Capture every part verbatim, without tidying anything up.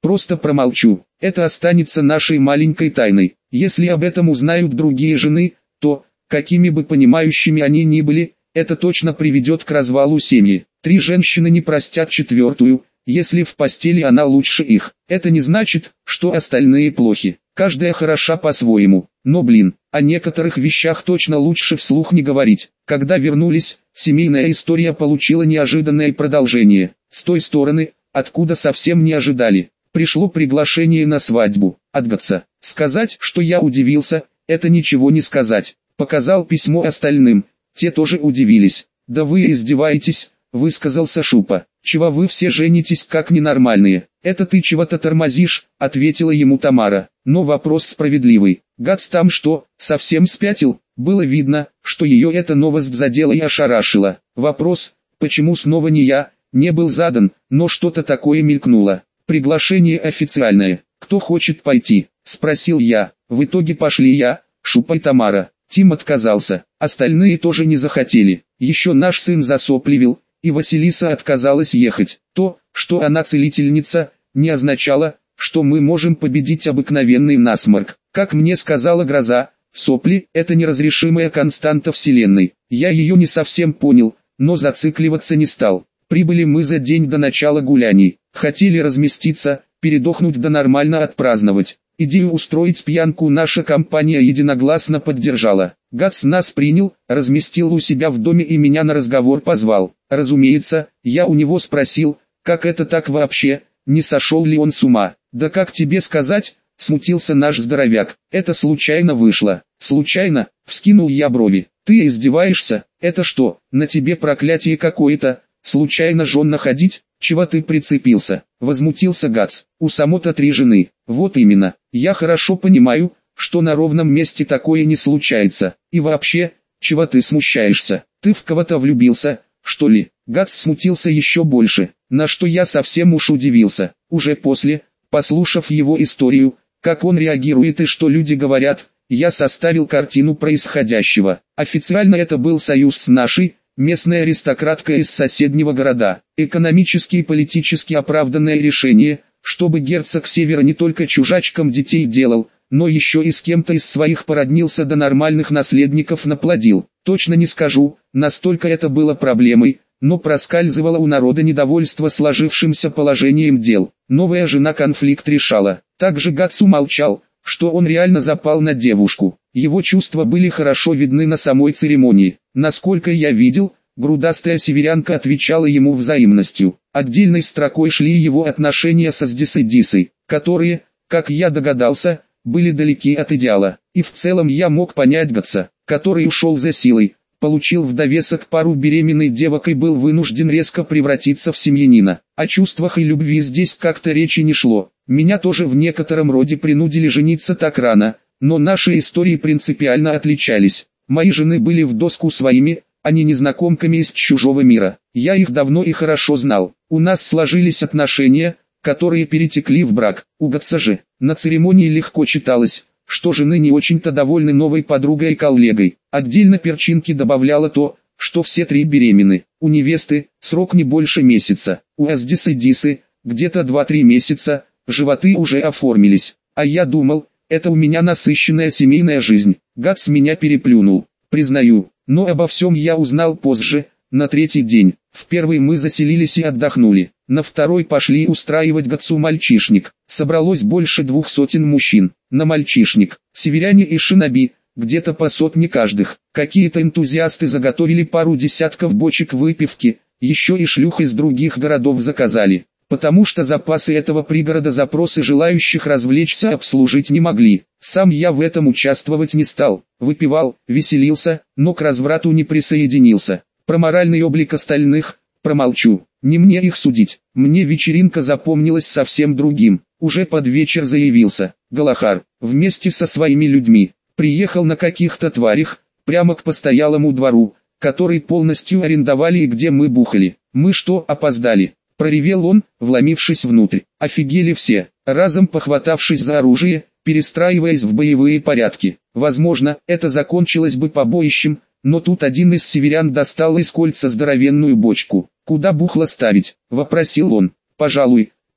Просто промолчу. Это останется нашей маленькой тайной. Если об этом узнают другие жены, то, какими бы понимающими они ни были, это точно приведет к развалу семьи. Три женщины не простят четвертую, если в постели она лучше их. Это не значит, что остальные плохи. Каждая хороша по-своему. Но блин, о некоторых вещах точно лучше вслух не говорить. Когда вернулись, семейная история получила неожиданное продолжение. С той стороны, откуда совсем не ожидали, пришло приглашение на свадьбу. От Гатса. Сказать, что я удивился, это ничего не сказать. Показал письмо остальным, те тоже удивились. «Да вы издеваетесь», — высказался Шупа. «Чего вы все женитесь как ненормальные? Это ты чего-то тормозишь», — ответила ему Тамара. Но вопрос справедливый. Гатс там что, совсем спятил? Было видно, что ее эта новость задела и ошарашила. Вопрос, почему снова не я, не был задан, но что-то такое мелькнуло. «Приглашение официальное. Кто хочет пойти?» — спросил я. В итоге пошли я, Шупа и Тамара. Тим отказался, остальные тоже не захотели. Еще наш сын засопливил, и Василиса отказалась ехать. То, что она целительница, не означало, что мы можем победить обыкновенный насморк. Как мне сказала Гроза, сопли – это неразрешимая константа Вселенной. Я ее не совсем понял, но зацикливаться не стал. Прибыли мы за день до начала гуляний. Хотели разместиться, передохнуть да нормально отпраздновать. Идею устроить пьянку наша компания единогласно поддержала. Гатс нас принял, разместил у себя в доме и меня на разговор позвал. Разумеется, я у него спросил, как это так вообще, не сошел ли он с ума. «Да как тебе сказать?» — смутился наш здоровяк. «Это случайно вышло». «Случайно?» — вскинул я брови. «Ты издеваешься? Это что, на тебе проклятие какое-то? Случайно жен находить? Чего ты прицепился?» — возмутился Гатс. «У само-то три жены». «Вот именно. Я хорошо понимаю, что на ровном месте такое не случается. И вообще, чего ты смущаешься? Ты в кого-то влюбился, что ли?» Гатс смутился еще больше, на что я совсем уж удивился. Уже после, послушав его историю, как он реагирует и что люди говорят, я составил картину происходящего. Официально это был союз с нашей, местной аристократкой из соседнего города. Экономически и политически оправданное решение, чтобы герцог Севера не только чужачкам детей делал, но еще и с кем-то из своих породнился до нормальных наследников наплодил. Точно не скажу, настолько это было проблемой, но проскальзывало у народа недовольство сложившимся положением дел. Новая жена конфликт решала. Также Гатс умолчал, что он реально запал на девушку. Его чувства были хорошо видны на самой церемонии. Насколько я видел, грудастая северянка отвечала ему взаимностью. Отдельной строкой шли его отношения со Сдисой, которые, как я догадался, были далеки от идеала. И в целом я мог понять Гатса, который ушел за силой, получил в довесок пару беременной девок и был вынужден резко превратиться в семьянина. О чувствах и любви здесь как-то речи не шло. Меня тоже в некотором роде принудили жениться так рано, но наши истории принципиально отличались. Мои жены были в доску своими, а не незнакомками из чужого мира. Я их давно и хорошо знал. У нас сложились отношения, которые перетекли в брак. У Гатса же на церемонии легко читалось, что жены не очень-то довольны новой подругой и коллегой. Отдельно перчинки добавляло то, что все три беременны. У невесты срок не больше месяца, у Аздисы Дисы где-то два-три месяца, животы уже оформились. А я думал, это у меня насыщенная семейная жизнь. Гатс меня переплюнул, признаю, но обо всем я узнал позже, на третий день. В первый мы заселились и отдохнули, на второй пошли устраивать Гатсу мальчишник. Собралось больше двух сотен мужчин. На мальчишник, северяне и шиноби, где-то по сотне каждых. Какие-то энтузиасты заготовили пару десятков бочек выпивки, еще и шлюх из других городов заказали. Потому что запасы этого пригорода запросы желающих развлечься обслужить не могли. Сам я в этом участвовать не стал, выпивал, веселился, но к разврату не присоединился. Про моральный облик остальных промолчу, не мне их судить. Мне вечеринка запомнилась совсем другим. Уже под вечер заявился Галахар, вместе со своими людьми. Приехал на каких-то тварях, прямо к постоялому двору, который полностью арендовали и где мы бухали. Мы что, опоздали? Проревел он, вломившись внутрь. Офигели все, разом похватавшись за оружие, перестраиваясь в боевые порядки. Возможно, это закончилось бы побоищем, но тут один из северян достал из кольца здоровенную бочку. «Куда бухло ставить?» — вопросил он. «Пожалуй,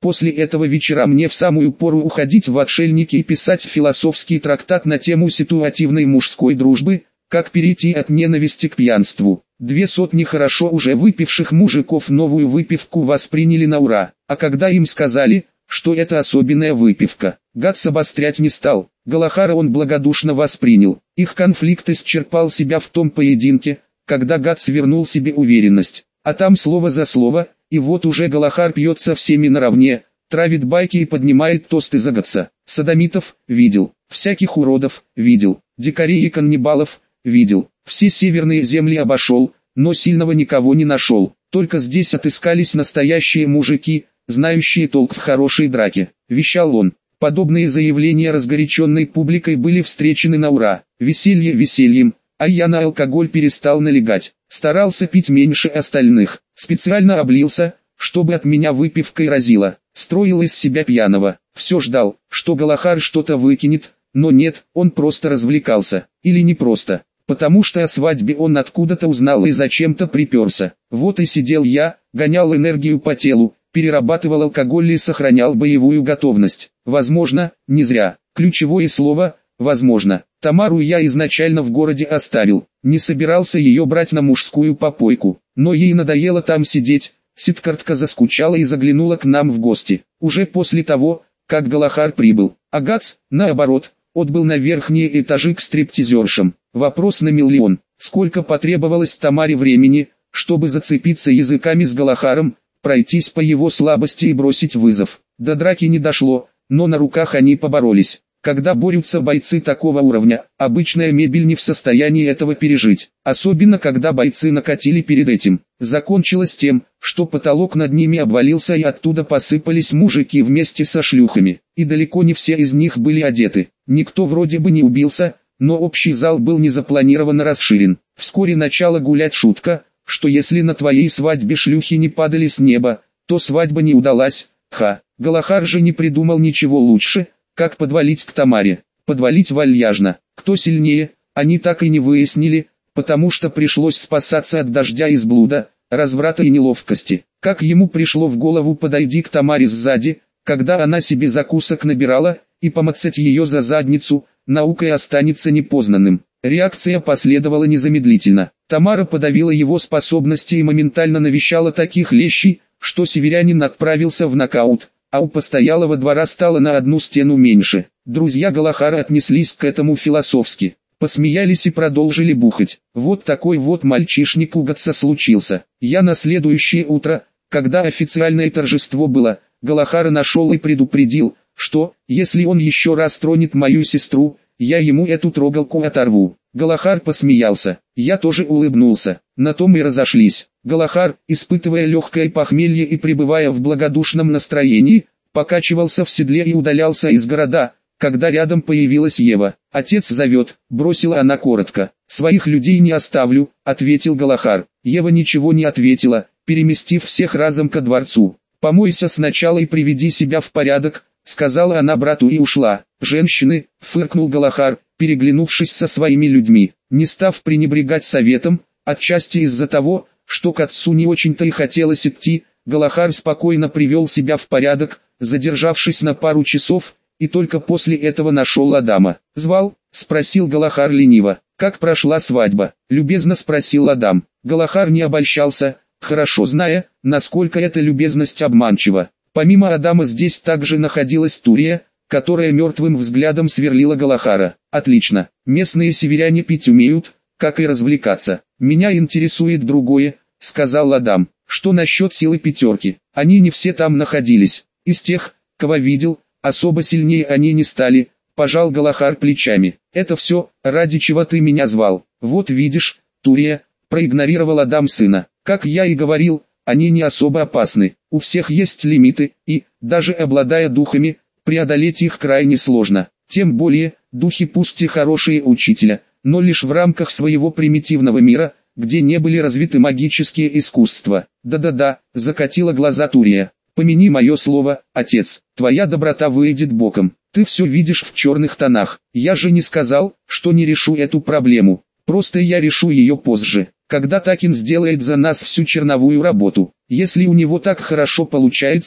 После этого вечера мне в самую пору уходить в отшельники и писать философский трактат на тему ситуативной мужской дружбы, как перейти от ненависти к пьянству. Две сотни хорошо уже выпивших мужиков новую выпивку восприняли на ура, а когда им сказали, что это особенная выпивка, Гатс обострять не стал, Галахара он благодушно воспринял. Их конфликт исчерпал себя в том поединке, когда Гатс вернул себе уверенность, а там слово за слово, и вот уже Галахар пьет со всеми наравне, травит байки и поднимает тосты за Гатса. Содомитов видел, всяких уродов видел, дикарей и каннибалов видел, все северные земли обошел, но сильного никого не нашел, только здесь отыскались настоящие мужики, знающие толк в хорошей драке, вещал он. Подобные заявления разгоряченной публикой были встречены на ура, веселье весельем, а я на алкоголь перестал налегать, старался пить меньше остальных, специально облился, чтобы от меня выпивкой разило, строил из себя пьяного, все ждал, что Галахар что-то выкинет, но нет, он просто развлекался, или не просто, потому что о свадьбе он откуда-то узнал и зачем-то приперся, вот и сидел я, гонял энергию по телу, перерабатывал алкоголь и сохранял боевую готовность. Возможно, не зря. Ключевое слово «возможно». Тамару я изначально в городе оставил, не собирался ее брать на мужскую попойку, но ей надоело там сидеть, Сидкартка заскучала и заглянула к нам в гости, уже после того, как Галахар прибыл, а Гатс, наоборот, отбыл на верхние этажи к стриптизершам. Вопрос на миллион, сколько потребовалось Тамаре времени, чтобы зацепиться языками с Галахаром, пройтись по его слабости и бросить вызов. До драки не дошло, но на руках они поборолись. Когда борются бойцы такого уровня, обычная мебель не в состоянии этого пережить, особенно когда бойцы накатили перед этим. Закончилось тем, что потолок над ними обвалился и оттуда посыпались мужики вместе со шлюхами, и далеко не все из них были одеты. Никто вроде бы не убился, но общий зал был незапланированно расширен. Вскоре начала гулять шутка, что если на твоей свадьбе шлюхи не падали с неба, то свадьба не удалась. Ха, Галахар же не придумал ничего лучше, как подвалить к Тамаре. Подвалить вальяжно. Кто сильнее, они так и не выяснили, потому что пришлось спасаться от дождя из блуда, разврата и неловкости. Как ему пришло в голову подойти к Тамаре сзади, когда она себе закусок набирала, и помацать ее за задницу, наукой останется непознанным. Реакция последовала незамедлительно. Тамара подавила его способности и моментально навещала таких лещей, что северянин отправился в нокаут, а у постоялого двора стало на одну стену меньше. Друзья Галахара отнеслись к этому философски, посмеялись и продолжили бухать. Вот такой вот мальчишник у Гатса случился. Я на следующее утро, когда официальное торжество было, Галахара нашел и предупредил, что, если он еще раз тронет мою сестру, я ему эту трогалку оторву. Галахар посмеялся, я тоже улыбнулся, на том и разошлись. Галахар, испытывая легкое похмелье и пребывая в благодушном настроении, покачивался в седле и удалялся из города, когда рядом появилась Ева. «Отец зовет», — бросила она коротко. «Своих людей не оставлю», — ответил Галахар. Ева ничего не ответила, переместив всех разом ко дворцу. «Помойся сначала и приведи себя в порядок», — сказала она брату и ушла. «Женщины», — фыркнул Галахар, переглянувшись со своими людьми, не став пренебрегать советом, отчасти из-за того, что к отцу не очень-то и хотелось идти, Галахар спокойно привел себя в порядок, задержавшись на пару часов, и только после этого нашел Адама. «Звал?» — спросил Галахар лениво. «Как прошла свадьба?» — любезно спросил Адам. Галахар не обольщался, хорошо зная, насколько эта любезность обманчива. Помимо Адама здесь также находилась Турия, которая мертвым взглядом сверлила Галахара. «Отлично, местные северяне пить умеют, как и развлекаться. Меня интересует другое», — сказал Адам. «Что насчет силы пятерки? Они не все там находились. Из тех, кого видел, особо сильнее они не стали», — пожал Галахар плечами. «Это все, ради чего ты меня звал. Вот видишь, Турия», — проигнорировал Адам сына. «Как я и говорил, они не особо опасны. У всех есть лимиты, и, даже обладая духами, преодолеть их крайне сложно. Тем более, духи пусть и хорошие учителя, но лишь в рамках своего примитивного мира, где не были развиты магические искусства». «Да-да-да», — закатила глаза Турия. «Помяни мое слово, отец, твоя доброта выйдет боком. Ты все видишь в черных тонах. Я же не сказал, что не решу эту проблему. Просто я решу ее позже, когда Такин сделает за нас всю черновую работу. Если у него так хорошо получается,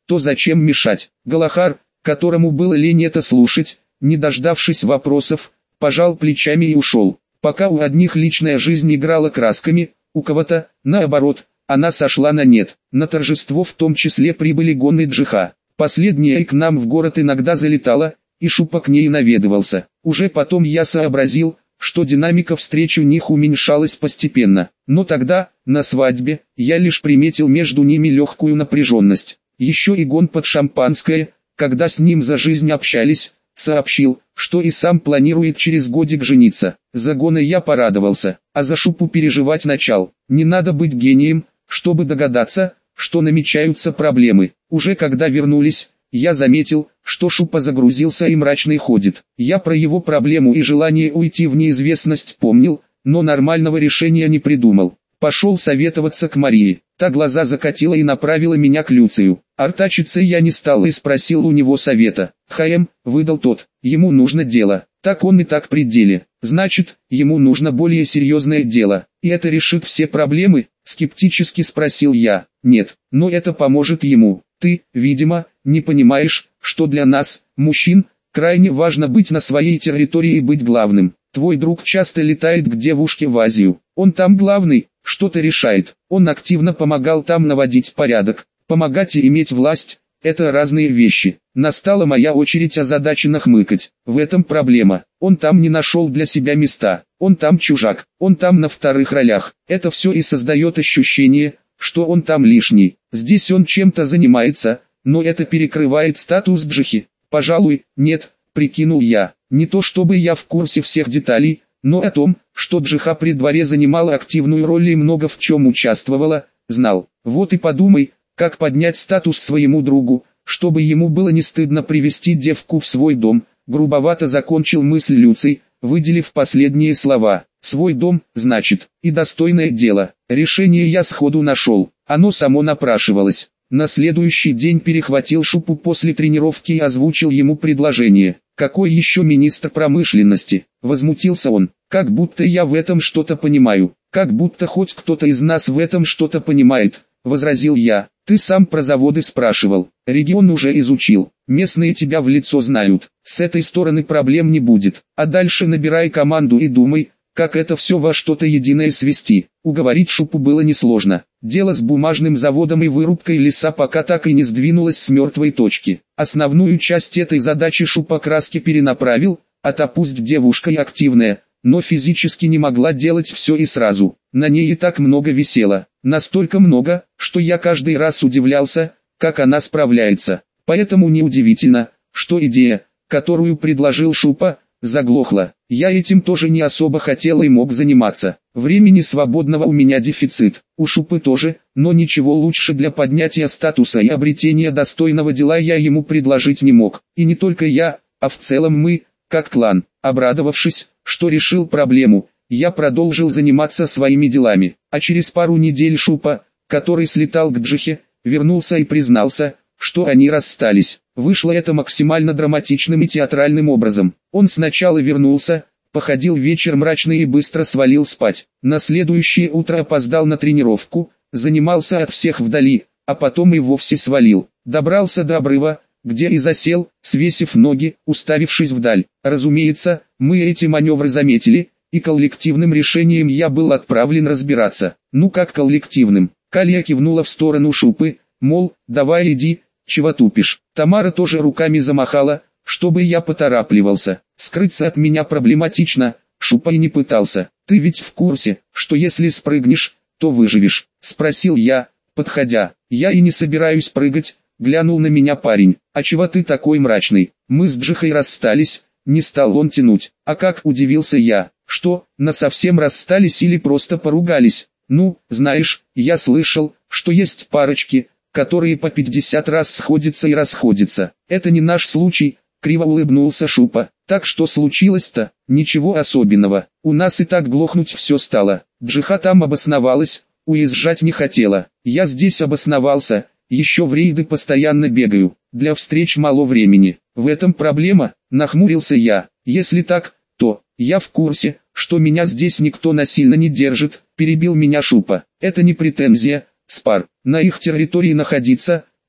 то зачем мешать? Галахар, которому было лень это слушать, не дождавшись вопросов, пожал плечами и ушел. Пока у одних личная жизнь играла красками, у кого-то, наоборот, она сошла на нет. На торжество в том числе прибыли гонны Джиха. Последняя и к нам в город иногда залетала, и Шупа к ней наведывался. Уже потом я сообразил, что динамика встреч у них уменьшалась постепенно. Но тогда, на свадьбе, я лишь приметил между ними легкую напряженность. Еще и гон под шампанское, когда с ним за жизнь общались, сообщил, что и сам планирует через годик жениться. За Гона я порадовался, а за Шупу переживать начал. Не надо быть гением, чтобы догадаться, что намечаются проблемы. Уже когда вернулись, я заметил, что Шупа загрузился и мрачный ходит. Я про его проблему и желание уйти в неизвестность помнил, но нормального решения не придумал. Пошел советоваться к Марии. Та глаза закатила и направила меня к Люцию. Артачиться я не стал и спросил у него совета. «Хаэм», — выдал тот, — «ему нужно дело». Так он и так при деле. Значит, ему нужно более серьезное дело. И это решит все проблемы? Скептически спросил я. Нет, но это поможет ему. Ты, видимо, не понимаешь, что для нас, мужчин, крайне важно быть на своей территории и быть главным. Твой друг часто летает к девушке в Азию. Он там главный, что-то решает. Он активно помогал там наводить порядок. Помогать и иметь власть – это разные вещи. Настала моя очередь озадаченно хмыкать. В этом проблема. Он там не нашел для себя места. Он там чужак. Он там на вторых ролях. Это все и создает ощущение, что он там лишний. Здесь он чем-то занимается, но это перекрывает статус Джихи. Пожалуй, нет, прикинул я. Не то чтобы я в курсе всех деталей, но о том, что Джиха при дворе занимала активную роль и много в чем участвовала, знал. Вот и подумай, как поднять статус своему другу, чтобы ему было не стыдно привести девку в свой дом. Грубовато закончил мысль Люций, выделив последние слова. Свой дом, значит, и достойное дело. Решение я сходу нашел, оно само напрашивалось. На следующий день перехватил Шупу после тренировки и озвучил ему предложение. «Какой еще министр промышленности?» – возмутился он. «Как будто я в этом что-то понимаю. Как будто хоть кто-то из нас в этом что-то понимает», – возразил я. «Ты сам про заводы спрашивал. Регион уже изучил. Местные тебя в лицо знают. С этой стороны проблем не будет. А дальше набирай команду и думай, как это все во что-то единое свести». Уговорить Шупу было несложно. Дело с бумажным заводом и вырубкой леса пока так и не сдвинулось с мертвой точки. Основную часть этой задачи Шупа краски перенаправил, а та пусть девушка и активная, но физически не могла делать все и сразу. На ней и так много висело. Настолько много, что я каждый раз удивлялся, как она справляется. Поэтому неудивительно, что идея, которую предложил Шупа, заглохла. Я этим тоже не особо хотел и мог заниматься. Времени свободного у меня дефицит. У Шупы тоже, но ничего лучше для поднятия статуса и обретения достойного дела я ему предложить не мог. И не только я, а в целом мы, как клан. Обрадовавшись, что решил проблему, я продолжил заниматься своими делами. А через пару недель Шупа, который слетал к Джихе, вернулся и признался, что они расстались. Вышло это максимально драматичным и театральным образом. Он сначала вернулся, походил вечер мрачный и быстро свалил спать. На следующее утро опоздал на тренировку, занимался от всех вдали, а потом и вовсе свалил. Добрался до обрыва, где и засел, свесив ноги, уставившись вдаль. Разумеется, мы эти маневры заметили, и коллективным решением я был отправлен разбираться. Ну как коллективным? Калия кивнула в сторону Шупы, мол, давай иди, чего тупишь. Тамара тоже руками замахала, чтобы я поторапливался. Скрыться от меня проблематично, Шупа и не пытался. Ты ведь в курсе, что если спрыгнешь, то выживешь? Спросил я, подходя. Я и не собираюсь прыгать, глянул на меня парень. А чего ты такой мрачный? Мы с Джихой расстались, не стал он тянуть. А как, удивился я. Что, насовсем расстались или просто поругались? Ну, знаешь, я слышал, что есть парочки, которые по пятьдесят раз сходятся и расходятся. Это не наш случай, криво улыбнулся Шупа. Так что случилось-то? Ничего особенного. У нас и так глохнуть все стало. Джиха там обосновалась, уезжать не хотела. Я здесь обосновался, еще в рейды постоянно бегаю. Для встреч мало времени. В этом проблема, нахмурился я. Если так, то я в курсе, что меня здесь никто насильно не держит, перебил меня Шупа. Это не претензия, Спар. На их территории находиться,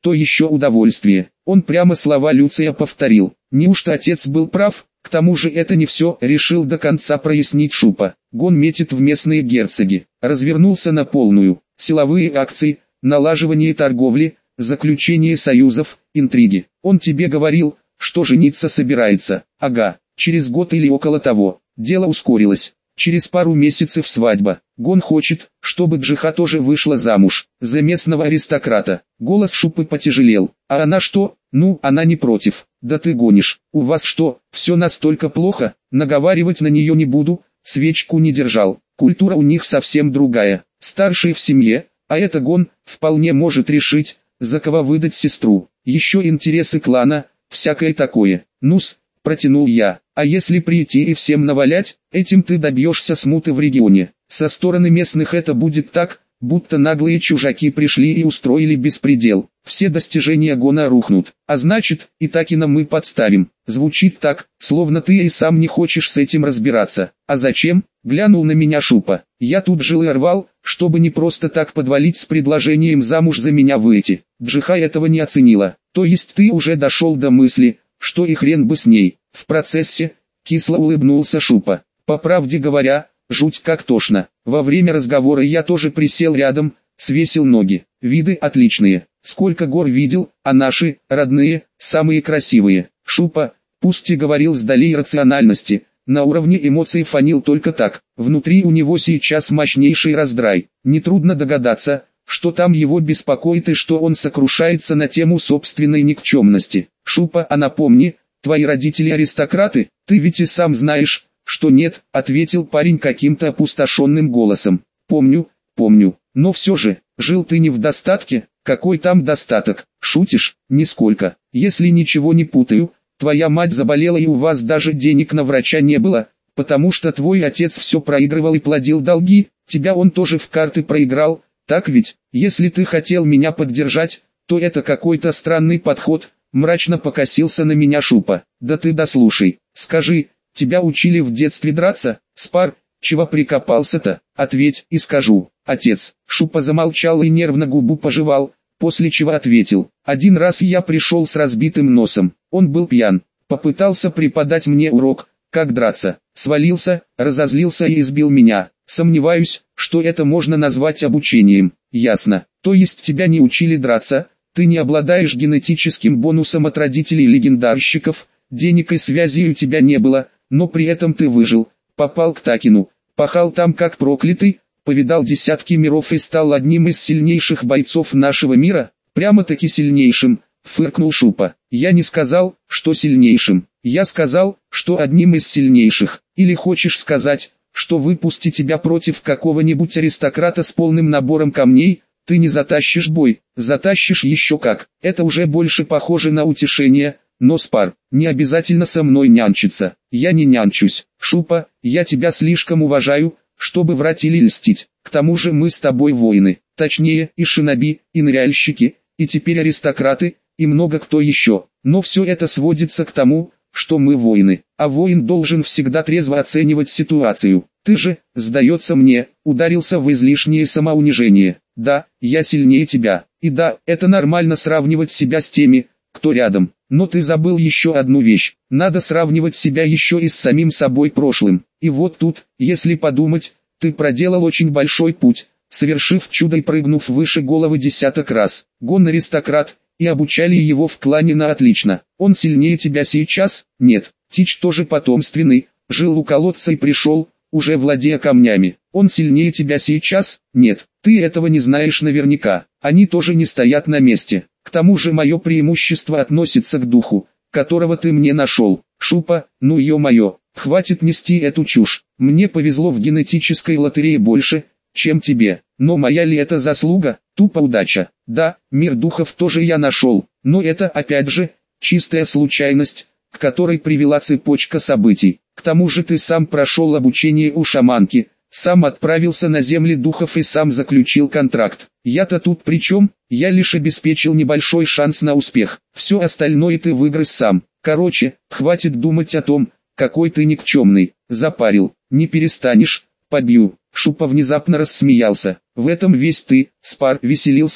то еще удовольствие. Он прямо слова Люция повторил. Неужто отец был прав? К тому же это не все, решил до конца прояснить Шупа. Гон метит в местные герцоги. Развернулся на полную. Силовые акции, налаживание торговли, заключение союзов, интриги. Он тебе говорил, что жениться собирается. Ага, через год или около того. Дело ускорилось. Через пару месяцев свадьба. Гон хочет, чтобы Джиха тоже вышла замуж. За местного аристократа. Голос Шупы потяжелел. А она что? Ну, она не против. Да ты гонишь. У вас что, все настолько плохо? Наговаривать на нее не буду. Свечку не держал. Культура у них совсем другая. Старший в семье, а это Гон, вполне может решить, за кого выдать сестру. Еще интересы клана, всякое такое. Ну-с, протянул я. А если прийти и всем навалять, этим ты добьешься смуты в регионе. Со стороны местных это будет так, будто наглые чужаки пришли и устроили беспредел. Все достижения Гона рухнут. А значит, и Такина мы подставим. Звучит так, словно ты и сам не хочешь с этим разбираться. А зачем? Глянул на меня Шупа. Я тут жил и рвал, чтобы не просто так подвалить с предложением замуж за меня выйти. Джиха этого не оценила. То есть ты уже дошел до мысли, что и хрен бы с ней. В процессе, кисло улыбнулся Шупа. По правде говоря, жуть как тошно. Во время разговора я тоже присел рядом, свесил ноги. Виды отличные. Сколько гор видел, а наши, родные, самые красивые. Шупа, пусть и говорил с долей рациональности, на уровне эмоций фанил только так. Внутри у него сейчас мощнейший раздрай. Нетрудно догадаться, что там его беспокоит и что он сокрушается на тему собственной никчемности. Шупа, а напомни, твои родители аристократы? Ты ведь и сам знаешь, что нет, ответил парень каким-то опустошенным голосом. Помню, помню, но все же, жил ты не в достатке. Какой там достаток? Шутишь? Нисколько. Если ничего не путаю, твоя мать заболела и у вас даже денег на врача не было, потому что твой отец все проигрывал и платил долги, тебя он тоже в карты проиграл, так ведь? Если ты хотел меня поддержать, то это какой-то странный подход, мрачно покосился на меня Шупа. Да ты дослушай, скажи, тебя учили в детстве драться, Спар? Чего прикопался-то? Ответь и скажу. Отец. Шупа замолчал и нервно губу пожевал, после чего ответил. Один раз я пришел с разбитым носом. Он был пьян. Попытался преподать мне урок, как драться. Свалился, разозлился и избил меня. Сомневаюсь, что это можно назвать обучением. Ясно. То есть тебя не учили драться? Ты не обладаешь генетическим бонусом от родителей легендарщиков, денег и связей у тебя не было, но при этом ты выжил. Попал к Такину. Пахал там как проклятый, повидал десятки миров и стал одним из сильнейших бойцов нашего мира, прямо-таки сильнейшим, фыркнул Шупа. Я не сказал, что сильнейшим, я сказал, что одним из сильнейших. Или хочешь сказать, что выпусти тебя против какого-нибудь аристократа с полным набором камней, ты не затащишь бой, затащишь еще как. Это уже больше похоже на утешение. Но Спар, не обязательно со мной нянчиться. Я не нянчусь. Шупа, я тебя слишком уважаю, чтобы врать или льстить. К тому же мы с тобой воины. Точнее, и шиноби, и ныряльщики, и теперь аристократы, и много кто еще. Но все это сводится к тому, что мы воины. А воин должен всегда трезво оценивать ситуацию. Ты же, сдается мне, ударился в излишнее самоунижение. Да, я сильнее тебя. И да, это нормально сравнивать себя с теми, кто рядом. Но ты забыл еще одну вещь. Надо сравнивать себя еще и с самим собой прошлым. И вот тут, если подумать, ты проделал очень большой путь, совершив чудо и прыгнув выше головы десяток раз. Гон аристократ, и обучали его в клане на отлично. Он сильнее тебя сейчас? Нет. Тич тоже потомственный, жил у колодца и пришел, уже владея камнями. Он сильнее тебя сейчас? Нет. Ты этого не знаешь наверняка. Они тоже не стоят на месте. К тому же мое преимущество относится к духу, которого ты мне нашел. Шупа, ну ё-моё, хватит нести эту чушь. Мне повезло в генетической лотерее больше, чем тебе. Но моя ли это заслуга? Тупо удача. Да, мир духов тоже я нашел, но это опять же, чистая случайность, к которой привела цепочка событий. К тому же ты сам прошел обучение у шаманки, сам отправился на земли духов и сам заключил контракт. Я-то тут при чем? Я лишь обеспечил небольшой шанс на успех. Все остальное ты выгрыз сам. Короче, хватит думать о том, какой ты никчемный. Запарил. Не перестанешь, побью. Шупа внезапно рассмеялся. В этом весь ты, Спар, веселился он.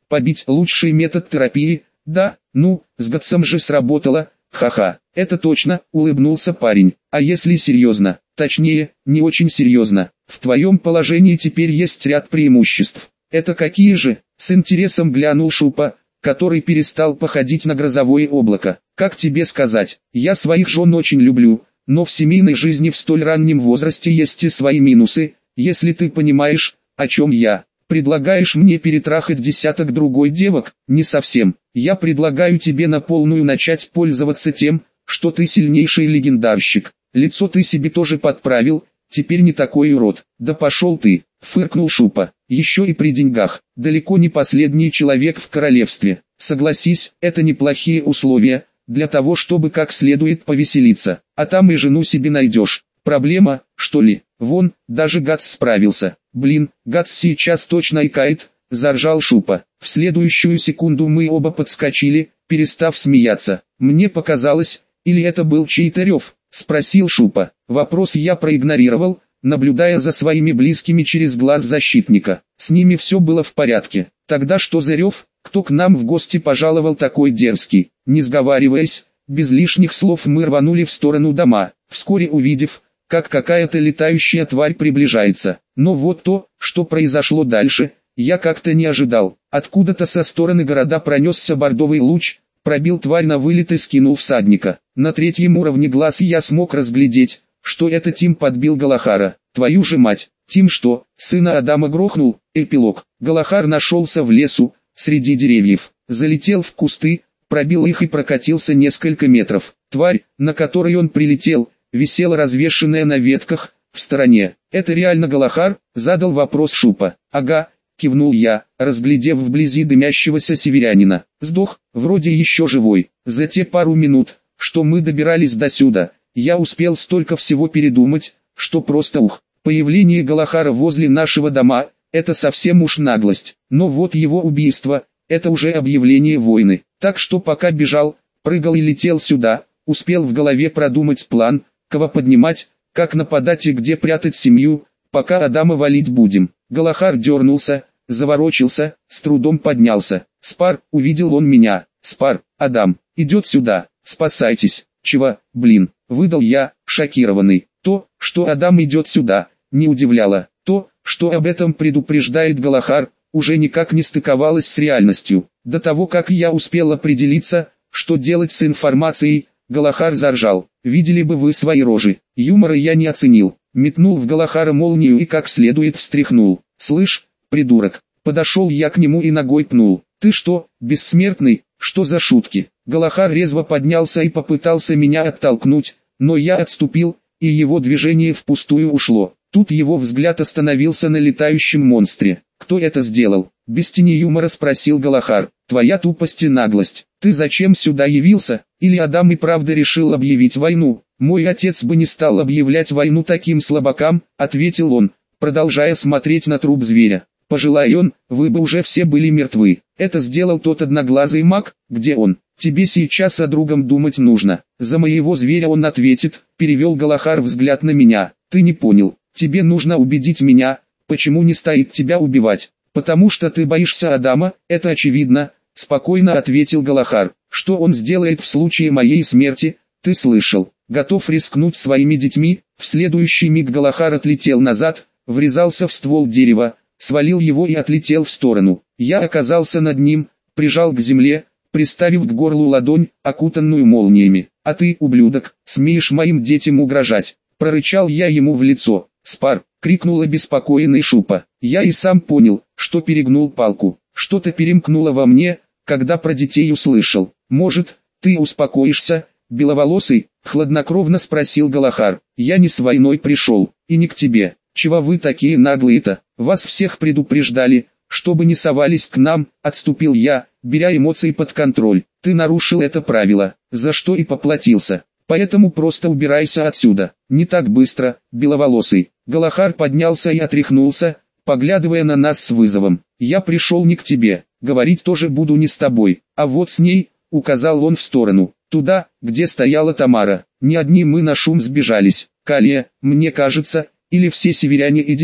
Побить лучший метод терапии, да, ну, с Гатсом же сработало, ха-ха. Это точно, улыбнулся парень. А если серьезно, точнее, не очень серьезно, в твоем положении теперь есть ряд преимуществ. Это какие же? С интересом глянул Шупа, который перестал походить на грозовое облако. Как тебе сказать, я своих жен очень люблю, но в семейной жизни в столь раннем возрасте есть и свои минусы, если ты понимаешь, о чем я. Предлагаешь мне перетрахать десяток другой девок? Не совсем. Я предлагаю тебе на полную начать пользоваться тем, что ты сильнейший легендарщик. Лицо ты себе тоже подправил, теперь не такой урод. Да пошел ты, фыркнул Шупа. Еще и при деньгах. Далеко не последний человек в королевстве. Согласись, это неплохие условия, для того чтобы как следует повеселиться. А там и жену себе найдешь. Проблема, что ли? Вон, даже Гатс справился. Блин, Гатс сейчас точно икает, заржал Шупа. В следующую секунду мы оба подскочили, перестав смеяться. Мне показалось, или это был чей-то рев, спросил Шупа. Вопрос я проигнорировал, наблюдая за своими близкими через глаз защитника. С ними все было в порядке. Тогда что за рев? Кто к нам в гости пожаловал такой дерзкий? Не сговариваясь, без лишних слов мы рванули в сторону дома, вскоре увидев, как какая-то летающая тварь приближается. Но вот то, что произошло дальше, я как-то не ожидал. Откуда-то со стороны города пронесся бордовый луч, пробил тварь на вылет и скинул всадника. На третьем уровне глаз я смог разглядеть, что это Тим подбил Галахара. Твою же мать, Тим что, сына Адама грохнул? Эпилог. Галахар нашелся в лесу, среди деревьев, залетел в кусты, пробил их и прокатился несколько метров. Тварь, на которой он прилетел, висела развешенная на ветках, в стороне. «Это реально Галахар?» — задал вопрос Шупа. «Ага», — кивнул я, разглядев вблизи дымящегося северянина. «Сдох, вроде еще живой». За те пару минут, что мы добирались до сюда, я успел столько всего передумать, что просто ух. Появление Галахара возле нашего дома — это совсем уж наглость. Но вот его убийство — это уже объявление войны. Так что пока бежал, прыгал и летел сюда, успел в голове продумать план, кого поднимать, как нападать и где прятать семью, пока Адама валить будем. Галахар дернулся, заворочился, с трудом поднялся. «Спар», увидел он меня. «Спар, Адам, идет сюда, спасайтесь». «Чего, блин», выдал я, шокированный. То, что Адам идет сюда, не удивляло. То, что об этом предупреждает Галахар, уже никак не стыковалось с реальностью. До того, как я успел определиться, что делать с информацией, Галахар заржал. «Видели бы вы свои рожи». Юмора я не оценил. Метнул в Галахара молнию и как следует встряхнул. «Слышь, придурок». Подошел я к нему и ногой пнул. «Ты что, бессмертный? Что за шутки?» Галахар резво поднялся и попытался меня оттолкнуть, но я отступил, и его движение впустую ушло. Тут его взгляд остановился на летающем монстре. «Кто это сделал?» — без тени юмора спросил Галахар. «Твоя тупость и наглость. Ты зачем сюда явился? Или Адам и правда решил объявить войну?» «Мой отец бы не стал объявлять войну таким слабакам», — ответил он, продолжая смотреть на труп зверя. «Пожелай он, вы бы уже все были мертвы. Это сделал тот одноглазый маг. Где он? Тебе сейчас о другом думать нужно. За моего зверя он ответит», — перевел Галахар взгляд на меня. «Ты не понял. Тебе нужно убедить меня, почему не стоит тебя убивать. Потому что ты боишься Адама, это очевидно», — спокойно ответил Галахар. «Что он сделает в случае моей смерти, ты слышал. Готов рискнуть своими детьми?» В следующий миг Галахар отлетел назад, врезался в ствол дерева, свалил его и отлетел в сторону. Я оказался над ним, прижал к земле, приставив к горлу ладонь, окутанную молниями. «А ты, ублюдок, смеешь моим детям угрожать?» — прорычал я ему в лицо. «Спар!» — крикнул обеспокоенный Шупа. Я и сам понял, что перегнул палку. Что-то перемкнуло во мне, когда про детей услышал. «Может, ты успокоишься, беловолосый?» — хладнокровно спросил Галахар. «Я не с войной пришел, и не к тебе. Чего вы такие наглые-то? Вас всех предупреждали, чтобы не совались к нам», — отступил я, беря эмоции под контроль. «Ты нарушил это правило, за что и поплатился. Поэтому просто убирайся отсюда». «Не так быстро, беловолосый». Галахар поднялся и отряхнулся, поглядывая на нас с вызовом. «Я пришел не к тебе, говорить тоже буду не с тобой, а вот с ней», — указал он в сторону, туда, где стояла Тамара. «Не одни мы на шум сбежались. Калия, мне кажется, или все северяне идиоты?» —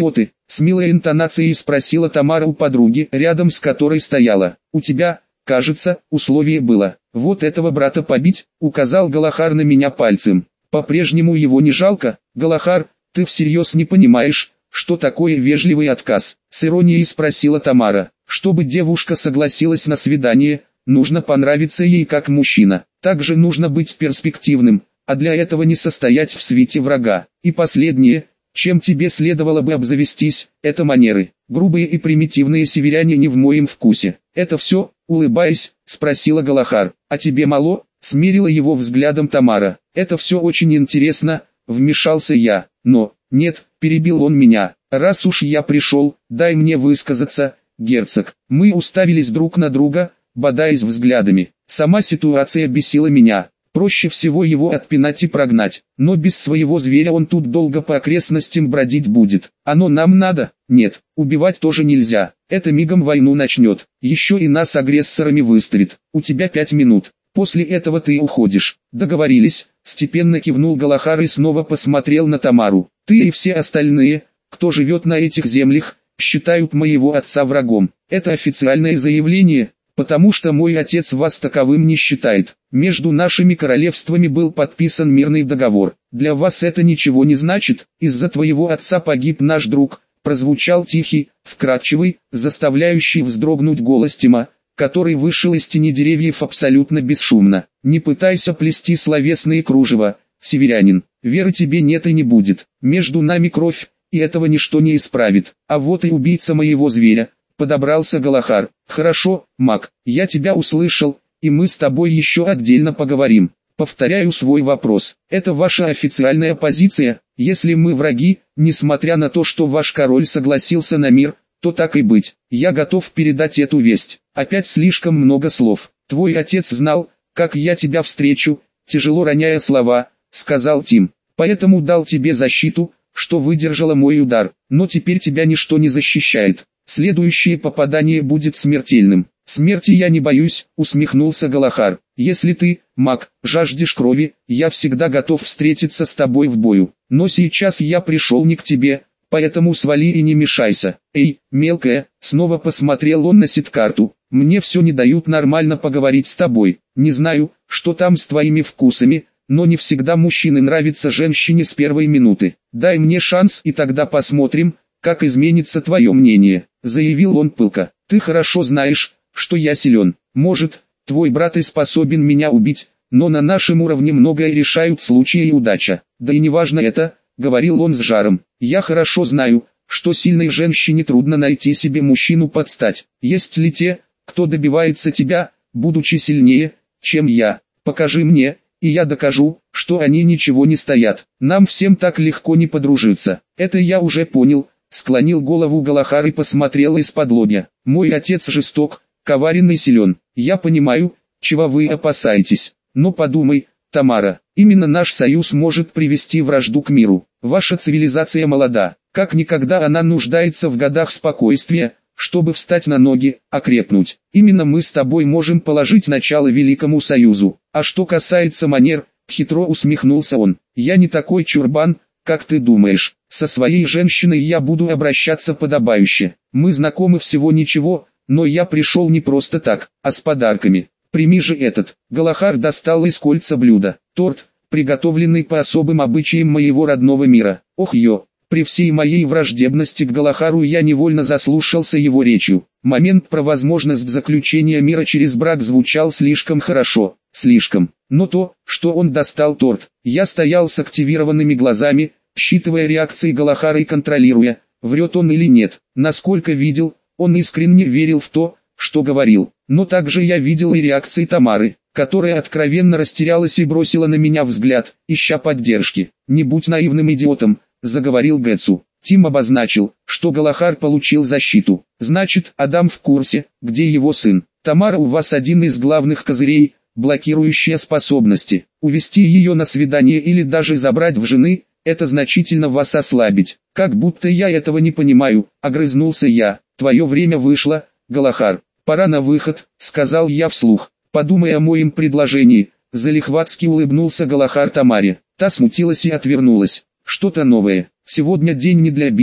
С милой интонацией спросила Тамара у подруги, рядом с которой стояла. У тебя, кажется, условие было. Вот этого брата побить, указал Галахар на меня пальцем. По-прежнему его не жалко? Галахар, ты всерьез не понимаешь, что такое вежливый отказ? С иронией спросила Тамара. Чтобы девушка согласилась на свидание, нужно понравиться ей как мужчина. Также нужно быть перспективным, а для этого не состоять в свите врага. И последнее, чем тебе следовало бы обзавестись, это манеры. Грубые и примитивные северяне не в моем вкусе. Это все, улыбаясь, спросила Галахар. А тебе мало? Смерила его взглядом Тамара. Это все очень интересно, вмешался я. Но, нет, перебил он меня. Раз уж я пришел, дай мне высказаться, герцог. Мы уставились друг на друга, бодаясь взглядами. Сама ситуация бесила меня. Проще всего его отпинать и прогнать, но без своего зверя он тут долго по окрестностям бродить будет. Оно нам надо? Нет, убивать тоже нельзя, это мигом войну начнет, еще и нас агрессорами выставит. У тебя пять минут, после этого ты уходишь. Договорились, степенно кивнул Галахар и снова посмотрел на Тамару. Ты и все остальные, кто живет на этих землях, считают моего отца врагом. Это официальное заявление, потому что мой отец вас таковым не считает. Между нашими королевствами был подписан мирный договор. Для вас это ничего не значит, из-за твоего отца погиб наш друг, прозвучал тихий, вкрадчивый, заставляющий вздрогнуть голос Тима, который вышел из тени деревьев абсолютно бесшумно. Не пытайся плести словесные кружева, северянин, веры тебе нет и не будет. Между нами кровь, и этого ничто не исправит. А вот и убийца моего зверя. Подобрался Галахар. Хорошо, маг, я тебя услышал, и мы с тобой еще отдельно поговорим. Повторяю свой вопрос. Это ваша официальная позиция? Если мы враги, несмотря на то, что ваш король согласился на мир, то так и быть. Я готов передать эту весть. Опять слишком много слов. Твой отец знал, как я тебя встречу, тяжело роняя слова, сказал Тим. Поэтому дал тебе защиту, что выдержала мой удар. Но теперь тебя ничто не защищает. Следующее попадание будет смертельным. Смерти я не боюсь, усмехнулся Галахар. Если ты, маг, жаждешь крови, я всегда готов встретиться с тобой в бою. Но сейчас я пришел не к тебе, поэтому свали и не мешайся. Эй, мелкая, снова посмотрел он на ситкарту. Мне все не дают нормально поговорить с тобой. Не знаю, что там с твоими вкусами, но не всегда мужчины нравятся женщине с первой минуты. Дай мне шанс и тогда посмотрим, как изменится твое мнение, заявил он пылко. Ты хорошо знаешь, что я силен. Может, твой брат и способен меня убить, но на нашем уровне многое решают случаи и удача. Да и не важно это, говорил он с жаром. Я хорошо знаю, что сильной женщине трудно найти себе мужчину под стать. Есть ли те, кто добивается тебя, будучи сильнее, чем я? Покажи мне, и я докажу, что они ничего не стоят. Нам всем так легко не подружиться. Это я уже понял. Склонил голову Галахар и посмотрел из-под лобья. Мой отец жесток, коварен и силен. Я понимаю, чего вы опасаетесь. Но подумай, Тамара, именно наш союз может привести вражду к миру. Ваша цивилизация молода. Как никогда она нуждается в годах спокойствия, чтобы встать на ноги, окрепнуть. Именно мы с тобой можем положить начало Великому Союзу. А что касается манер, хитро усмехнулся он. Я не такой чурбан, как ты думаешь. Со своей женщиной я буду обращаться подобающе. Мы знакомы всего ничего, но я пришел не просто так, а с подарками. Прими же этот. Галахар достал из кольца блюда. Торт, приготовленный по особым обычаям моего родного мира. Ох ё, при всей моей враждебности к Галахару я невольно заслушался его речью. Момент про возможность заключения мира через брак звучал слишком хорошо, слишком. Но то, что он достал торт, я стоял с активированными глазами, считывая реакции Галахара и контролируя, врет он или нет. Насколько видел, он искренне верил в то, что говорил. Но также я видел и реакции Тамары, которая откровенно растерялась и бросила на меня взгляд, ища поддержки. «Не будь наивным идиотом», — заговорил Гэтсу. Тим обозначил, что Галахар получил защиту. «Значит, Адам в курсе, где его сын. Тамара у вас один из главных козырей, блокирующая способности. Увести ее на свидание или даже забрать в жены — это значительно вас ослабить. Как будто я этого не понимаю», — огрызнулся я. «Твое время вышло, Галахар. Пора на выход», — сказал я вслух. «Подумай о моем предложении», — залихватски улыбнулся Галахар Тамаре. Та смутилась и отвернулась. «Что-то новое. Сегодня день не для битв,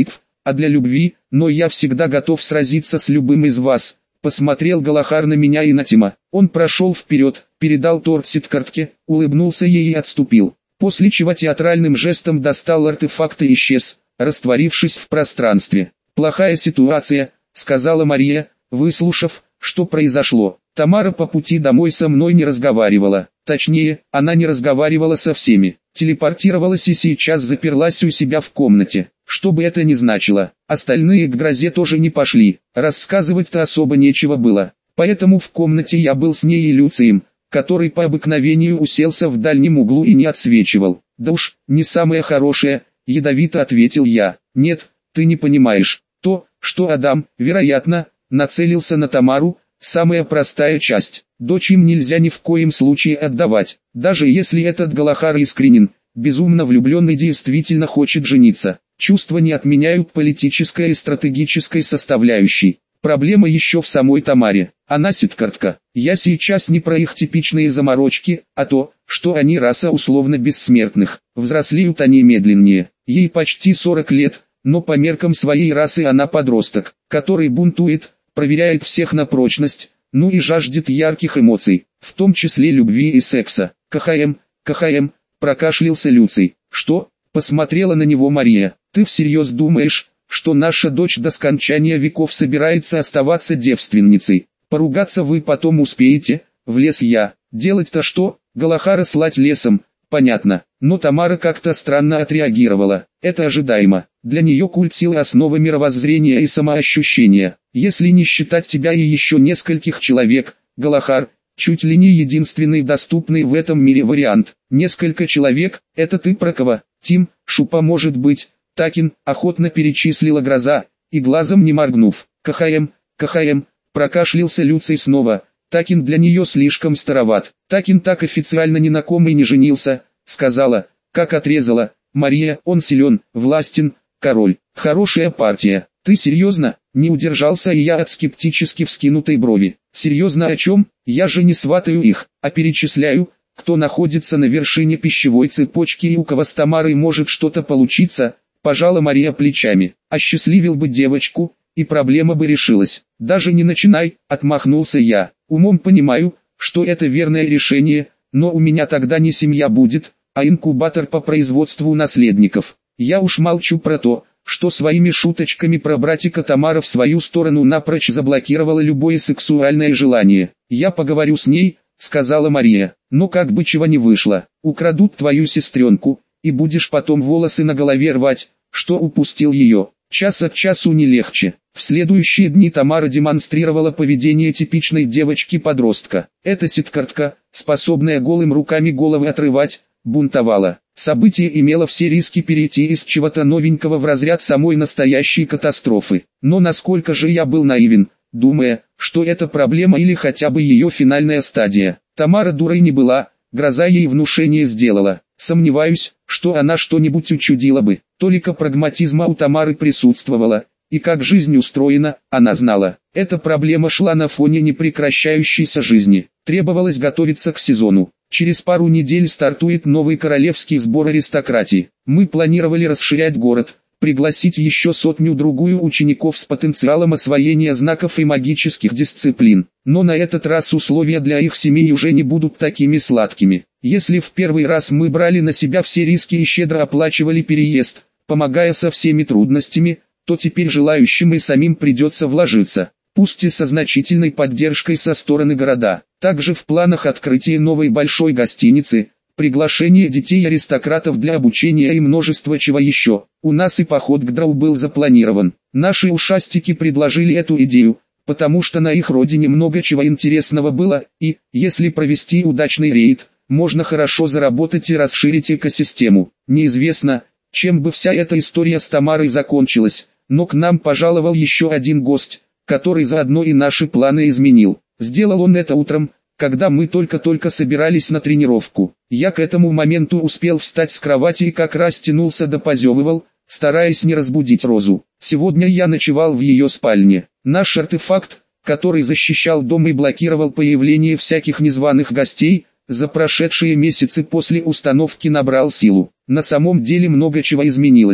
а для любви, но я всегда готов сразиться с любым из вас. Посмотрел Галахар на меня и на Тима. Он прошел вперед, передал торт Сидкартке, улыбнулся ей и отступил. После чего театральным жестом достал артефакт и исчез, растворившись в пространстве. «Плохая ситуация», — сказала Мария, выслушав, что произошло. Тамара по пути домой со мной не разговаривала. Точнее, она не разговаривала со всеми. Телепортировалась и сейчас заперлась у себя в комнате. Что бы это ни значило, остальные к грозе тоже не пошли. Рассказывать-то особо нечего было. Поэтому в комнате я был с ней и Люцием, который по обыкновению уселся в дальнем углу и не отсвечивал. «Да уж, не самое хорошее», — ядовито ответил я. «Нет, ты не понимаешь. То, что Адам, вероятно, нацелился на Тамару, самая простая часть. Дочь им нельзя ни в коем случае отдавать. Даже если этот Галахар искренен, безумно влюбленный действительно хочет жениться. Чувства не отменяют политической и стратегической составляющей. Проблема еще в самой Тамаре. Она Сидкартка. Я сейчас не про их типичные заморочки, а то, что они раса условно бессмертных. Взрослеют они медленнее. Ей почти сорок лет, но по меркам своей расы она подросток, который бунтует, проверяет всех на прочность, ну и жаждет ярких эмоций, в том числе любви и секса. КХМ, КХМ, прокашлялся Люций. Что? Посмотрела на него Мария. Ты всерьез думаешь, что наша дочь до скончания веков собирается оставаться девственницей? Поругаться вы потом успеете, влез я. Делать-то что? Галахара слать лесом, понятно. Но Тамара как-то странно отреагировала. Это ожидаемо. Для нее культ силы основа мировоззрения и самоощущения. Если не считать тебя и еще нескольких человек, Галахар, чуть ли не единственный доступный в этом мире вариант. Несколько человек, это ты про кого? Тим, Шупа может быть. Такин, охотно перечислила гроза, и глазом не моргнув. КХМ, КХМ, прокашлялся Люций снова. Такин для нее слишком староват. Такин так официально ни на ком и не женился, сказала, как отрезала. Мария, он силен, властен, король. Хорошая партия. Ты серьезно? Не удержался и я от скептически вскинутой брови. Серьезно о чем? Я же не сватаю их, а перечисляю, кто находится на вершине пищевой цепочки и у кого с Тамарой может что-то получиться. Пожала Мария плечами. Осчастливил бы девочку, и проблема бы решилась. Даже не начинай, отмахнулся я. Умом понимаю, что это верное решение, но у меня тогда не семья будет, а инкубатор по производству наследников. Я уж молчу про то, что своими шуточками про братика Тамара в свою сторону напрочь заблокировала любое сексуальное желание. Я поговорю с ней, сказала Мария, но как бы чего не вышло. Украдут твою сестренку, и будешь потом волосы на голове рвать, что упустил ее. Час от часу не легче. В следующие дни Тамара демонстрировала поведение типичной девочки-подростка. Эта Сидкартка, способная голым руками головы отрывать, бунтовала. Событие имело все риски перейти из чего-то новенького в разряд самой настоящей катастрофы. Но насколько же я был наивен, думая, что это проблема или хотя бы ее финальная стадия. Тамара дурой не была, гроза ей внушение сделала. Сомневаюсь, что она что-нибудь учудила бы. Толика прагматизма у Тамары присутствовала, и как жизнь устроена, она знала. Эта проблема шла на фоне непрекращающейся жизни. Требовалось готовиться к сезону. Через пару недель стартует новый королевский сбор аристократии. Мы планировали расширять город, пригласить еще сотню-другую учеников с потенциалом освоения знаков и магических дисциплин. Но на этот раз условия для их семей уже не будут такими сладкими. Если в первый раз мы брали на себя все риски и щедро оплачивали переезд, помогая со всеми трудностями, то теперь желающим и самим придется вложиться, пусть и со значительной поддержкой со стороны города. Также в планах открытие новой большой гостиницы, приглашение детей-аристократов для обучения и множество чего еще. У нас и поход к Драу был запланирован. Наши ушастики предложили эту идею, потому что на их родине много чего интересного было, и, если провести удачный рейд, можно хорошо заработать и расширить экосистему. Неизвестно, чем бы вся эта история с Тамарой закончилась, но к нам пожаловал еще один гость, который заодно и наши планы изменил. Сделал он это утром, когда мы только-только собирались на тренировку. Я к этому моменту успел встать с кровати и как раз тянулся да позевывал, стараясь не разбудить Розу. Сегодня я ночевал в ее спальне. Наш артефакт, который защищал дом и блокировал появление всяких незваных гостей, за прошедшие месяцы после установки набрал силу. На самом деле много чего изменилось.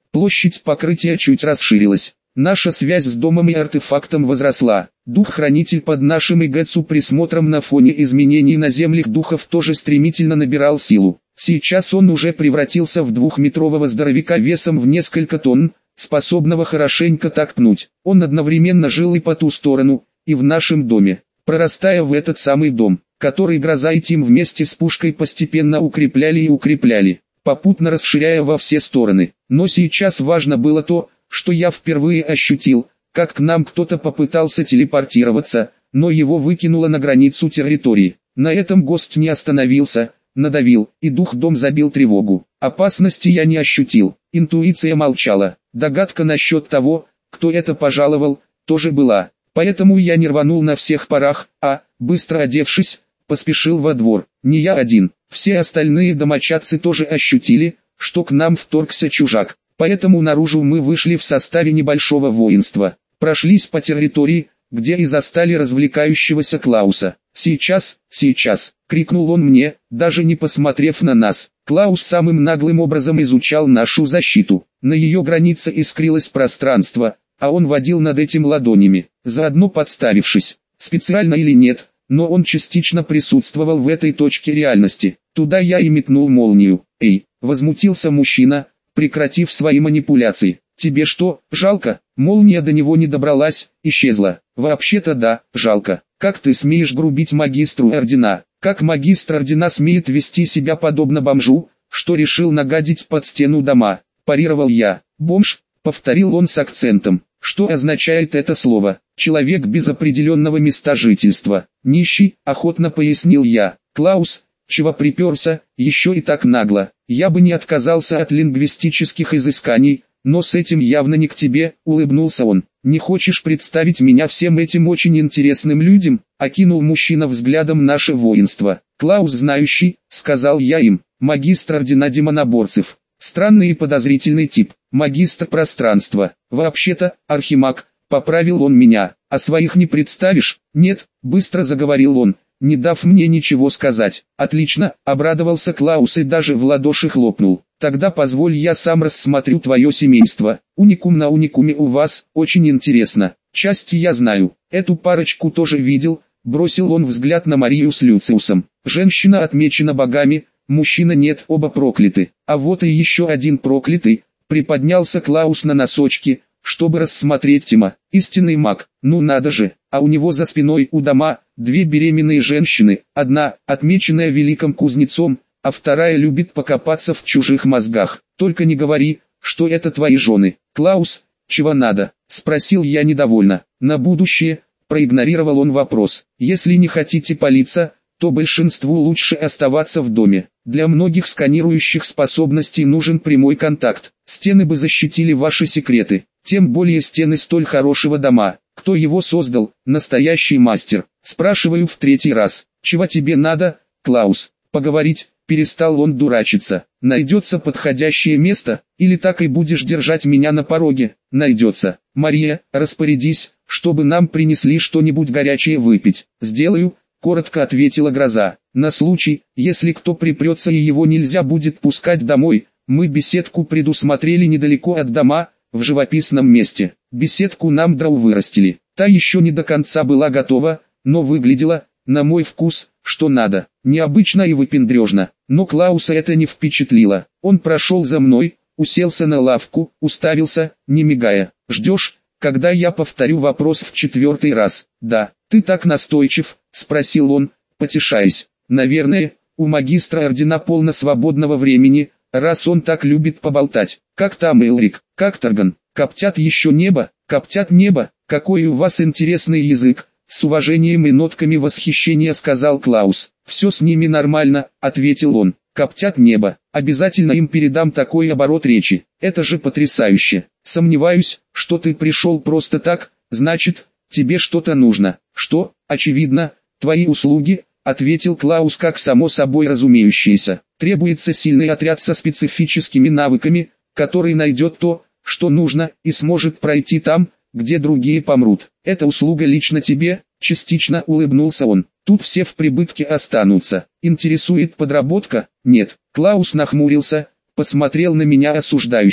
Площадь покрытия чуть расширилась. Наша связь с домом и артефактом возросла. Дух-хранитель под нашим Игацу присмотром на фоне изменений наземных духов тоже стремительно набирал силу. Сейчас он уже превратился в двухметрового здоровяка весом в несколько тонн, способного хорошенько так пнуть. Он одновременно жил и по ту сторону, и в нашем доме, прорастая в этот самый дом, который Гроза и Тим вместе с пушкой постепенно укрепляли и укрепляли, попутно расширяя во все стороны. Но сейчас важно было то, что я впервые ощутил, как к нам кто-то попытался телепортироваться, но его выкинуло на границу территории. На этом гость не остановился, надавил, и дух-дом забил тревогу. Опасности я не ощутил, интуиция молчала. Догадка насчет того, кто это пожаловал, тоже была. Поэтому я не рванул на всех парах, а, быстро одевшись, поспешил во двор. Не я один, все остальные домочадцы тоже ощутили, что к нам вторгся чужак. Поэтому наружу мы вышли в составе небольшого воинства. Прошлись по территории, где и застали развлекающегося Клауса. «Сейчас, сейчас!» — крикнул он мне, даже не посмотрев на нас. Клаус самым наглым образом изучал нашу защиту. На ее границе искрилось пространство, а он водил над этим ладонями, заодно подставившись. Специально или нет, но он частично присутствовал в этой точке реальности. Туда я и метнул молнию. «Эй!» — возмутился мужчина, прекратив свои манипуляции. «Тебе что, жалко?» Молния до него не добралась, исчезла. «Вообще-то да, жалко. Как ты смеешь грубить магистру ордена? Как магистр ордена смеет вести себя подобно бомжу, что решил нагадить под стену дома?» Парировал я. «Бомж», — повторил он с акцентом. «Что означает это слово? Человек без определенного места жительства. Нищий», — охотно пояснил я. «Клаус, чего приперся, еще и так нагло. Я бы не отказался от лингвистических изысканий, но с этим явно не к тебе», — улыбнулся он. «Не хочешь представить меня всем этим очень интересным людям?» — окинул мужчина взглядом наше воинство. «Клаус знающий», — сказал я им, — «магистр ордена демоноборцев. Странный и подозрительный тип, магистр пространства. Вообще-то, архимаг», — поправил он меня. «А своих не представишь?» «Нет», — быстро заговорил он, не дав мне ничего сказать. «Отлично», — обрадовался Клаус и даже в ладоши хлопнул. «Тогда позволь я сам рассмотрю твое семейство. Уникум на уникуме у вас, очень интересно. Части я знаю, эту парочку тоже видел», — бросил он взгляд на Марию с Люциусом. «Женщина отмечена богами, мужчина нет, оба прокляты. А вот и еще один проклятый», — приподнялся Клаус на носочки, чтобы рассмотреть Тима. «Истинный маг, ну надо же, а у него за спиной у дома две беременные женщины, одна, отмеченная великим кузнецом, а вторая любит покопаться в чужих мозгах. Только не говори, что это твои жены». «Клаус, чего надо?» — спросил я недовольно. «На будущее», — проигнорировал он вопрос. «Если не хотите палиться, то большинству лучше оставаться в доме. Для многих сканирующих способностей нужен прямой контакт. Стены бы защитили ваши секреты, тем более стены столь хорошего дома. Кто его создал? Настоящий мастер. Спрашиваю в третий раз. Чего тебе надо, Клаус?» «Поговорить», — перестал он дурачиться. «Найдется подходящее место, или так и будешь держать меня на пороге?» «Найдется. Мария, распорядись, чтобы нам принесли что-нибудь горячее выпить». «Сделаю», — коротко ответила Гроза. «На случай, если кто припрется и его нельзя будет пускать домой, мы беседку предусмотрели недалеко от дома, в живописном месте. Беседку нам дров вырастили. Та еще не до конца была готова, но выглядела, на мой вкус, что надо. Необычно и выпендрежно, но Клауса это не впечатлило. Он прошел за мной, уселся на лавку, уставился, не мигая. «Ждешь, когда я повторю вопрос в четвертый раз?» «Да, ты так настойчив», — спросил он, потешаясь. «Наверное, у магистра ордена полно свободного времени, раз он так любит поболтать. Как там Элрик, как Тарган, коптят еще небо, коптят небо, какой у вас интересный язык», — с уважением и нотками восхищения сказал Клаус. «Все с ними нормально», — ответил он. «Коптят небо, обязательно им передам такой оборот речи, это же потрясающе. Сомневаюсь, что ты пришел просто так, значит, тебе что-то нужно». «Что, очевидно, твои услуги», — ответил Клаус как само собой разумеющееся. «Требуется сильный отряд со специфическими навыками, который найдет то, что нужно, и сможет пройти там, где другие помрут. Это услуга лично тебе», — частично улыбнулся он. «Тут все в прибытке останутся. Интересует подработка?» «Нет». Клаус нахмурился, посмотрел на меня осуждающе.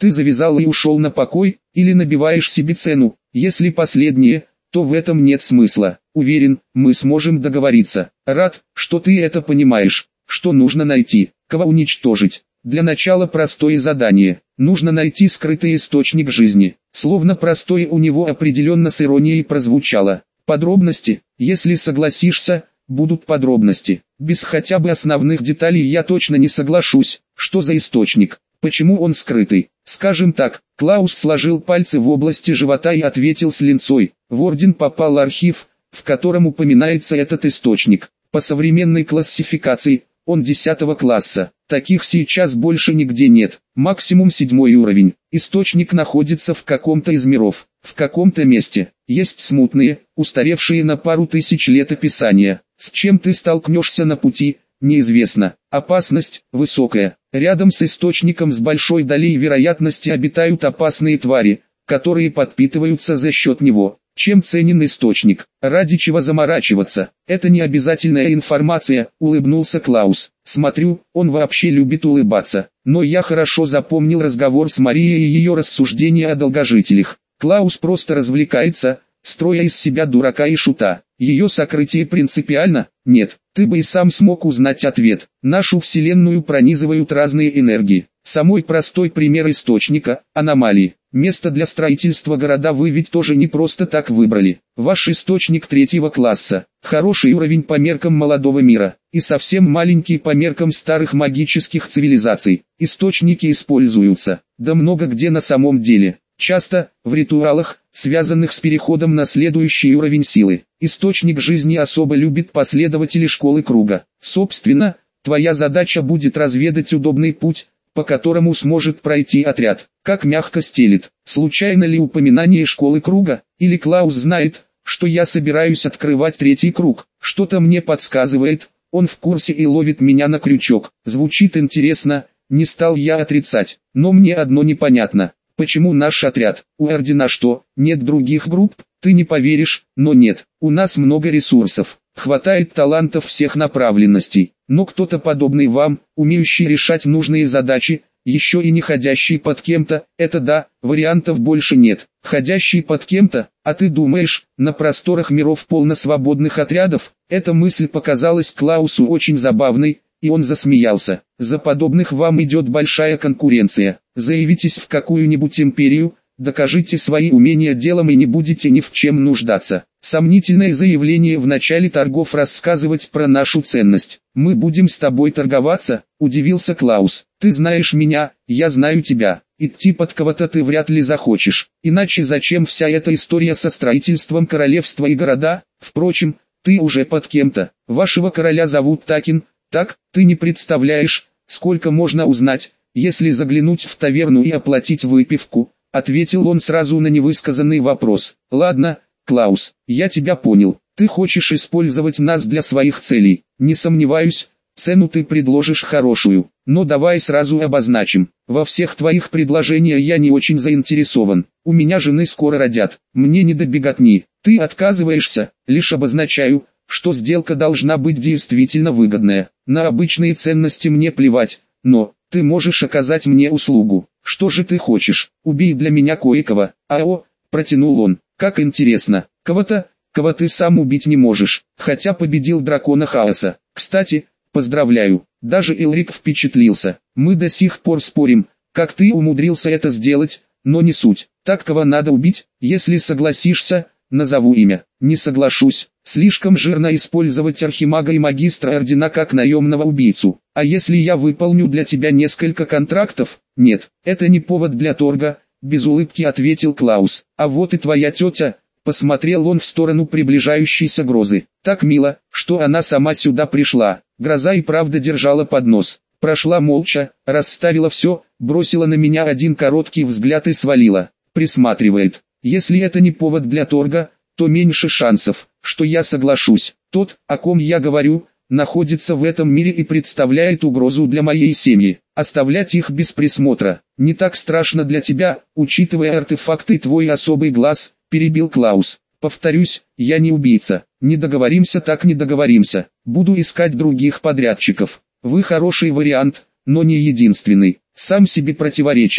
Ты завязал и ушел на покой, или набиваешь себе цену? Если последнее, то в этом нет смысла. Уверен, мы сможем договориться. Рад, что ты это понимаешь. Что нужно найти? Кого уничтожить? Для начала простое задание. Нужно найти скрытый источник жизни. Словно простое у него определенно с иронией прозвучало. Подробности, если согласишься, будут подробности. Без хотя бы основных деталей я точно не соглашусь. Что за источник? Почему он скрытый? Скажем так, Клаус сложил пальцы в области живота и ответил с линцой. В орден попал архив, в котором упоминается этот источник. По современной классификации, он десятого класса. Таких сейчас больше нигде нет. Максимум седьмой уровень. Источник находится в каком-то из миров. В каком-то месте. Есть смутные, устаревшие на пару тысяч лет описания. С чем ты столкнешься на пути, неизвестно. Опасность высокая. Рядом с источником с большой долей вероятности обитают опасные твари, которые подпитываются за счет него. Чем ценен источник? Ради чего заморачиваться? Это не обязательная информация, улыбнулся Клаус. Смотрю, он вообще любит улыбаться. Но я хорошо запомнил разговор с Марией и ее рассуждения о долгожителях. Клаус просто развлекается, строя из себя дурака и шута. Ее сокрытие принципиально? Нет, ты бы и сам смог узнать ответ. Нашу Вселенную пронизывают разные энергии. Самый простой пример источника – аномалии. Место для строительства города вы ведь тоже не просто так выбрали. Ваш источник третьего класса. Хороший уровень по меркам молодого мира. И совсем маленький по меркам старых магических цивилизаций. Источники используются. Да много где на самом деле. Часто, в ритуалах, связанных с переходом на следующий уровень силы. Источник жизни особо любит последователи школы круга. Собственно, твоя задача будет разведать удобный путь, по которому сможет пройти отряд. Как мягко стелит. Случайно ли упоминание школы круга? Или Клаус знает, что я собираюсь открывать третий круг? Что-то мне подсказывает, он в курсе и ловит меня на крючок. Звучит интересно, не стал я отрицать. Но мне одно непонятно. Почему наш отряд? У ордена что, нет других групп? Ты не поверишь, но нет. У нас много ресурсов. Хватает талантов всех направленностей. Но кто-то подобный вам, умеющий решать нужные задачи, еще и не ходящий под кем-то, это да, вариантов больше нет. Ходящий под кем-то, а ты думаешь, на просторах миров полно свободных отрядов? Эта мысль показалась Клаусу очень забавной, и он засмеялся. За подобных вам идет большая конкуренция. Заявитесь в какую-нибудь империю, докажите свои умения делом и не будете ни в чем нуждаться. Сомнительное заявление в начале торгов рассказывать про нашу ценность. «Мы будем с тобой торговаться», – удивился Клаус. «Ты знаешь меня, я знаю тебя. Идти под кого-то ты вряд ли захочешь. Иначе зачем вся эта история со строительством королевства и города? Впрочем, ты уже под кем-то. Вашего короля зовут Такин, так? Ты не представляешь, сколько можно узнать, если заглянуть в таверну и оплатить выпивку», – ответил он сразу на невысказанный вопрос. «Ладно, Клаус, я тебя понял. Ты хочешь использовать нас для своих целей. Не сомневаюсь, цену ты предложишь хорошую. Но давай сразу обозначим. Во всех твоих предложениях я не очень заинтересован. У меня жены скоро родят. Мне не до беготни. Ты отказываешься, лишь обозначаю, что сделка должна быть действительно выгодная. На обычные ценности мне плевать, но ты можешь оказать мне услугу. Что же ты хочешь? Убей для меня кое-кого. Ао, протянул он. Как интересно, кого-то, кого ты сам убить не можешь, хотя победил дракона хаоса. Кстати, поздравляю, даже Элрик впечатлился. Мы до сих пор спорим, как ты умудрился это сделать, но не суть. Так кого надо убить? Если согласишься, назову имя. Не соглашусь, слишком жирно использовать архимага и магистра ордена как наемного убийцу. А если я выполню для тебя несколько контрактов? Нет, это не повод для торга. Без улыбки ответил Клаус. А вот и твоя тетя, посмотрел он в сторону приближающейся грозы. Так мило, что она сама сюда пришла. Гроза и правда держала поднос. Прошла молча, расставила все, бросила на меня один короткий взгляд и свалила. Присматривает. Если это не повод для торга, то меньше шансов, что я соглашусь. Тот, о ком я говорю, находится в этом мире и представляет угрозу для моей семьи. Оставлять их без присмотра не так страшно для тебя, учитывая артефакты и твой особый глаз, перебил Клаус. Повторюсь, я не убийца. Не договоримся так не договоримся. Буду искать других подрядчиков. Вы хороший вариант, но не единственный. Сам себе противоречит.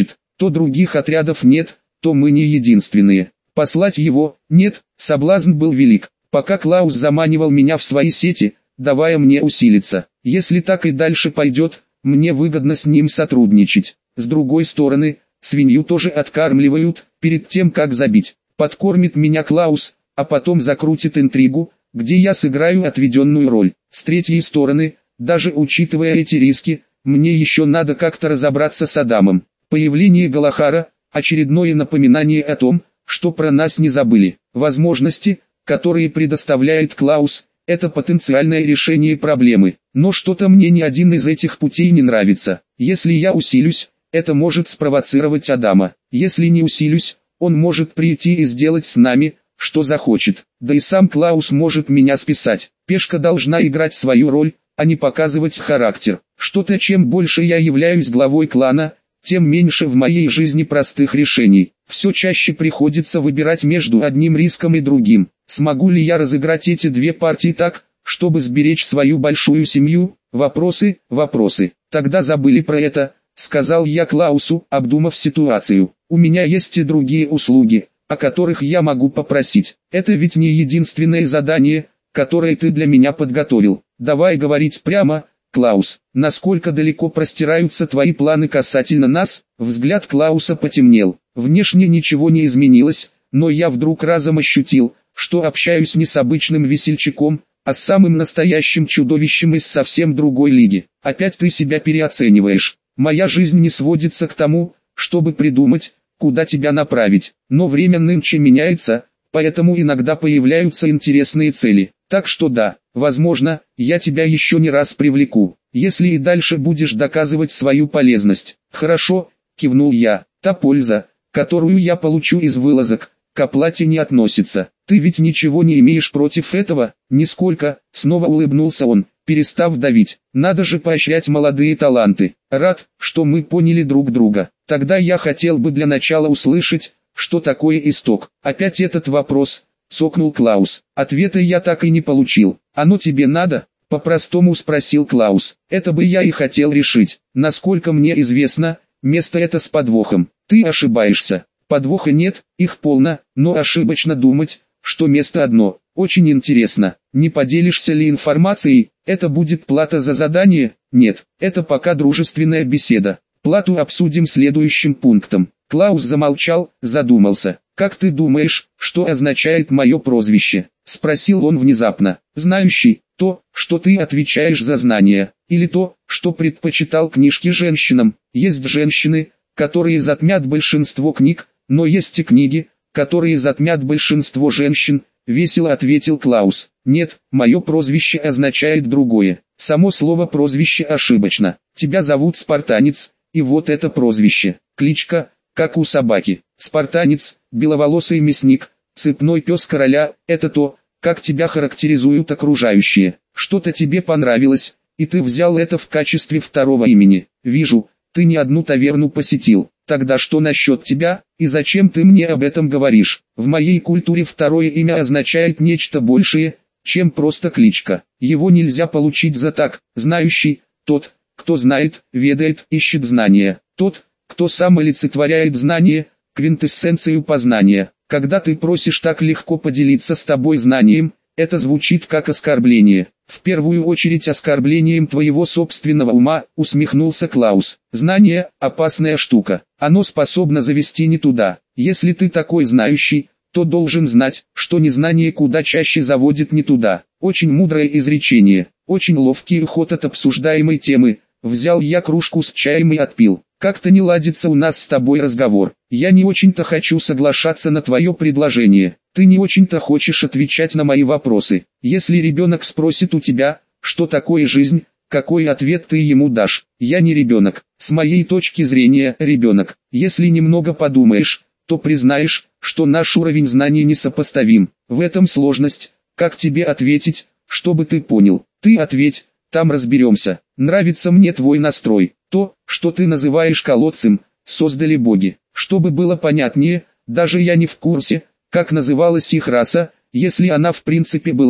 то других отрядов нет, то мы не единственные. Послать его? Нет, соблазн был велик. Пока Клаус заманивал меня в свои сети, давая мне усилиться. Если так и дальше пойдет, мне выгодно с ним сотрудничать. С другой стороны, свинью тоже откармливают, перед тем как забить. Подкормит меня Клаус, а потом закрутит интригу, где я сыграю отведенную роль. С третьей стороны, даже учитывая эти риски, мне еще надо как-то разобраться с Адамом. Появление Галахара – очередное напоминание о том, что про нас не забыли. Возможности, которые предоставляет Клаус, это потенциальное решение проблемы. Но что-то мне ни один из этих путей не нравится. Если я усилюсь, это может спровоцировать Адама. Если не усилюсь, он может прийти и сделать с нами, что захочет. Да и сам Клаус может меня списать. Пешка должна играть свою роль, а не показывать характер. Что-то чем больше я являюсь главой клана, тем меньше в моей жизни простых решений. Все чаще приходится выбирать между одним риском и другим. Смогу ли я разыграть эти две партии так, чтобы сберечь свою большую семью? Вопросы, вопросы. Тогда забыли про это, сказал я Клаусу, обдумав ситуацию. У меня есть и другие услуги, о которых я могу попросить. Это ведь не единственное задание, которое ты для меня подготовил. Давай говорить прямо, Клаус. Насколько далеко простираются твои планы касательно нас? Взгляд Клауса потемнел. Внешне ничего не изменилось, но я вдруг разом ощутил, что общаюсь не с обычным весельчаком, а с самым настоящим чудовищем из совсем другой лиги. Опять ты себя переоцениваешь. Моя жизнь не сводится к тому, чтобы придумать, куда тебя направить. Но время нынче меняется, поэтому иногда появляются интересные цели. Так что да, возможно, я тебя еще не раз привлеку, если и дальше будешь доказывать свою полезность. Хорошо, кивнул я. Та польза, которую я получу из вылазок, к оплате не относится. Ты ведь ничего не имеешь против этого? Нисколько, снова улыбнулся он, перестав давить. Надо же поощрять молодые таланты. Рад, что мы поняли друг друга. Тогда я хотел бы для начала услышать, что такое исток. Опять этот вопрос, цокнул Клаус. Ответа я так и не получил. Оно тебе надо? По-простому спросил Клаус. Это бы я и хотел решить. Насколько мне известно, место это с подвохом. Ты ошибаешься. Подвоха нет, их полно, но ошибочно думать, что место одно. Очень интересно. Не поделишься ли информацией? Это будет плата за задание? Нет, это пока дружественная беседа. Плату обсудим следующим пунктом. Клаус замолчал, задумался. «Как ты думаешь, что означает мое прозвище?» — спросил он внезапно. «Знающий, то, что ты отвечаешь за знания, или то, что предпочитал книжки женщинам. Есть женщины, которые затмят большинство книг, но есть и книги, которые затмят большинство женщин», — весело ответил Клаус. «Нет, мое прозвище означает другое. Само слово прозвище ошибочно. Тебя зовут Спартанец, и вот это прозвище. Кличка, как у собаки. Спартанец, беловолосый мясник, цепной пес короля – это то, как тебя характеризуют окружающие. Что-то тебе понравилось, и ты взял это в качестве второго имени. Вижу, ты не одну таверну посетил. Тогда что насчет тебя, и зачем ты мне об этом говоришь? В моей культуре второе имя означает нечто большее, чем просто кличка. Его нельзя получить за так. Знающий, тот, кто знает, ведает, ищет знания. Тот, кто сам олицетворяет знание, квинтэссенцию познания. Когда ты просишь так легко поделиться с тобой знанием, это звучит как оскорбление. В первую очередь оскорблением твоего собственного ума, усмехнулся Клаус. Знание – опасная штука. Оно способно завести не туда. Если ты такой знающий, то должен знать, что незнание куда чаще заводит не туда. Очень мудрое изречение, очень ловкий уход от обсуждаемой темы. Взял я кружку с чаем и отпил. Как-то не ладится у нас с тобой разговор. Я не очень-то хочу соглашаться на твое предложение. Ты не очень-то хочешь отвечать на мои вопросы. Если ребенок спросит у тебя, что такое жизнь, какой ответ ты ему дашь? Я не ребенок. С моей точки зрения, ребенок. Если немного подумаешь, то признаешь, что наш уровень знаний несопоставим. В этом сложность. Как тебе ответить, чтобы ты понял? Ты ответь, там разберемся. Нравится мне твой настрой. То, что ты называешь колодцем, создали боги. Чтобы было понятнее, даже я не в курсе, как называлась их раса, если она в принципе была,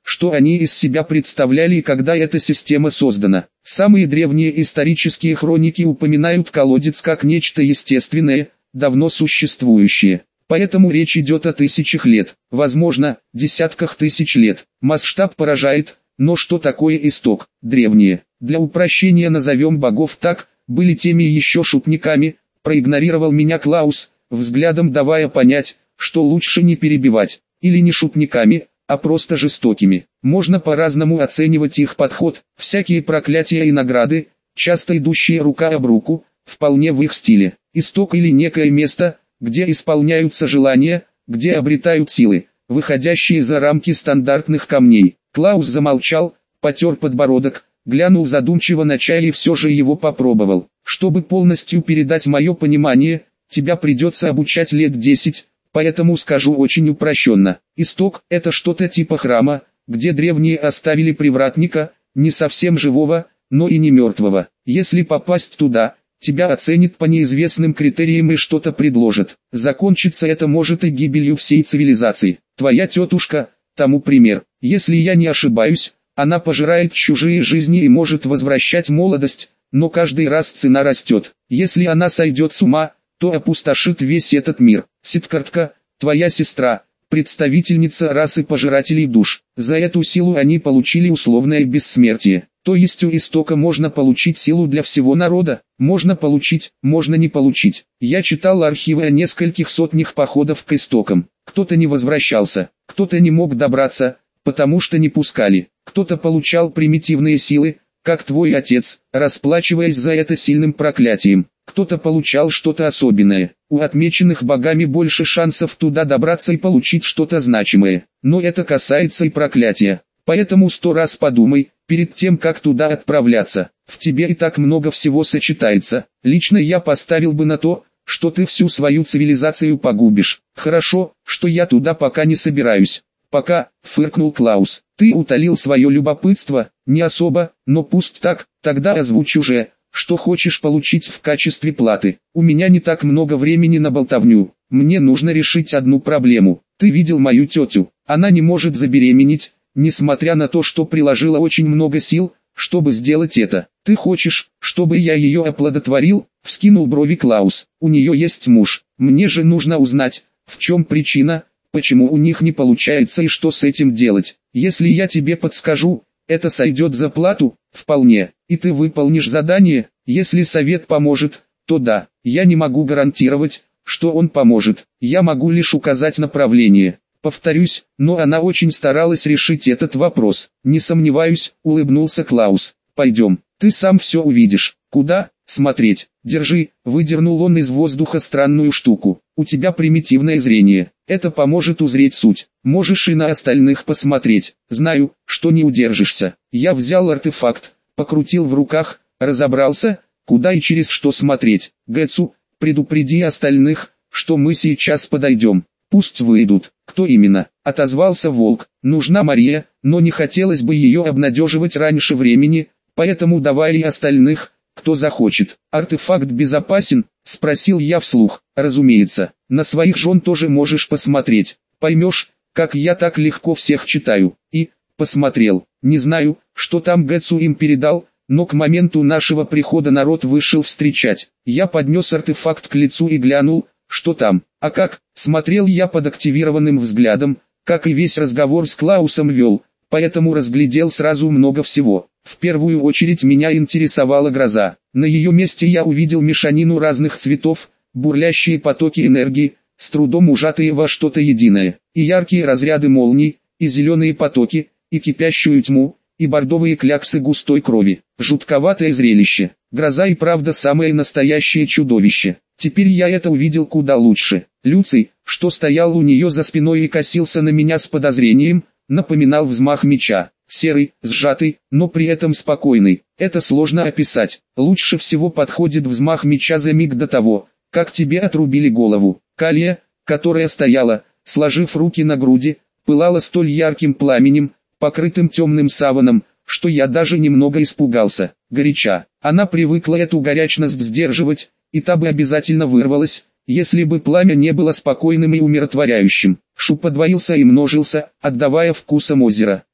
что они из себя представляли и когда эта система создана. Самые древние исторические хроники упоминают колодец как нечто естественное, давно существующее. Поэтому речь идет о тысячах лет, возможно, десятках тысяч лет. Масштаб поражает, но что такое исток? Древние. Для упрощения назовем богов так, были теми еще шутниками, проигнорировал меня Клаус, взглядом давая понять, что лучше не перебивать, или не шутниками, а просто жестокими. Можно по-разному оценивать их подход, всякие проклятия и награды, часто идущие рука об руку, вполне в их стиле. Исток или некое место, где исполняются желания, где обретают силы, выходящие за рамки стандартных камней. Клаус замолчал, потер подбородок, глянул задумчиво на чай и все же его попробовал. Чтобы полностью передать мое понимание, тебя придется обучать лет десять, поэтому скажу очень упрощенно. Исток – это что-то типа храма, где древние оставили привратника, не совсем живого, но и не мертвого. Если попасть туда, тебя оценят по неизвестным критериям и что-то предложат. Закончиться это может и гибелью всей цивилизации. Твоя тетушка – тому пример. Если я не ошибаюсь, она пожирает чужие жизни и может возвращать молодость, но каждый раз цена растет. Если она сойдет с ума, то опустошит весь этот мир. Сидкартка, твоя сестра, представительница расы пожирателей душ. За эту силу они получили условное бессмертие. То есть у истока можно получить силу для всего народа, можно получить, можно не получить. Я читал архивы о нескольких сотнях походов к истокам. Кто-то не возвращался, кто-то не мог добраться, потому что не пускали. Кто-то получал примитивные силы, как твой отец, расплачиваясь за это сильным проклятием. Кто-то получал что-то особенное. У отмеченных богами больше шансов туда добраться и получить что-то значимое. Но это касается и проклятия. Поэтому сто раз подумай, перед тем как туда отправляться. В тебе и так много всего сочетается. Лично я поставил бы на то, что ты всю свою цивилизацию погубишь. Хорошо, что я туда пока не собираюсь. Пока, фыркнул Клаус. Ты утолил свое любопытство, не особо, но пусть так, тогда озвучь уже, что хочешь получить в качестве платы. У меня не так много времени на болтовню, мне нужно решить одну проблему. Ты видел мою тетю, она не может забеременеть, несмотря на то, что приложила очень много сил, чтобы сделать это. Ты хочешь, чтобы я ее оплодотворил? Вскинул брови Клаус. У нее есть муж, мне же нужно узнать, в чем причина, почему у них не получается и что с этим делать. Если я тебе подскажу, это сойдет за плату, вполне, и ты выполнишь задание. Если совет поможет, то да, я не могу гарантировать, что он поможет, я могу лишь указать направление. Повторюсь, но она очень старалась решить этот вопрос. Не сомневаюсь, улыбнулся Клаус. Пойдем, ты сам все увидишь. Куда? Смотреть. Держи, выдернул он из воздуха странную штуку. У тебя примитивное зрение. Это поможет узреть суть. Можешь и на остальных посмотреть. Знаю, что не удержишься. Я взял артефакт, покрутил в руках, разобрался, куда и через что смотреть. Гэцу, предупреди остальных, что мы сейчас подойдем. Пусть выйдут. Кто именно? Отозвался волк. Нужна Мария, но не хотелось бы ее обнадеживать раньше времени, поэтому давай и остальных, кто захочет. Артефакт безопасен? Спросил я вслух. Разумеется, на своих жен тоже можешь посмотреть. Поймешь, как я так легко всех читаю. И, посмотрел. Не знаю, что там Гэцу им передал, но к моменту нашего прихода народ вышел встречать. Я поднес артефакт к лицу и глянул, что там. А как? Смотрел я под активированным взглядом, как и весь разговор с Клаусом вел, поэтому разглядел сразу много всего. В первую очередь меня интересовала гроза. На ее месте я увидел мешанину разных цветов, бурлящие потоки энергии, с трудом ужатые во что-то единое, и яркие разряды молний, и зеленые потоки, и кипящую тьму, и бордовые кляксы густой крови. Жутковатое зрелище. Гроза и правда самое настоящее чудовище. Теперь я это увидел куда лучше. Люций, что стоял у нее за спиной и косился на меня с подозрением, напоминал взмах меча. Серый, сжатый, но при этом спокойный. Это сложно описать. Лучше всего подходит взмах меча за миг до того, как тебе отрубили голову. Калия, которая стояла, сложив руки на груди, пылала столь ярким пламенем, покрытым темным саваном, что я даже немного испугался. Горяча. Она привыкла эту горячность сдерживать, и та бы обязательно вырвалась, если бы пламя не было спокойным и умиротворяющим. Шум подвоился и множился, отдавая вкусом озера.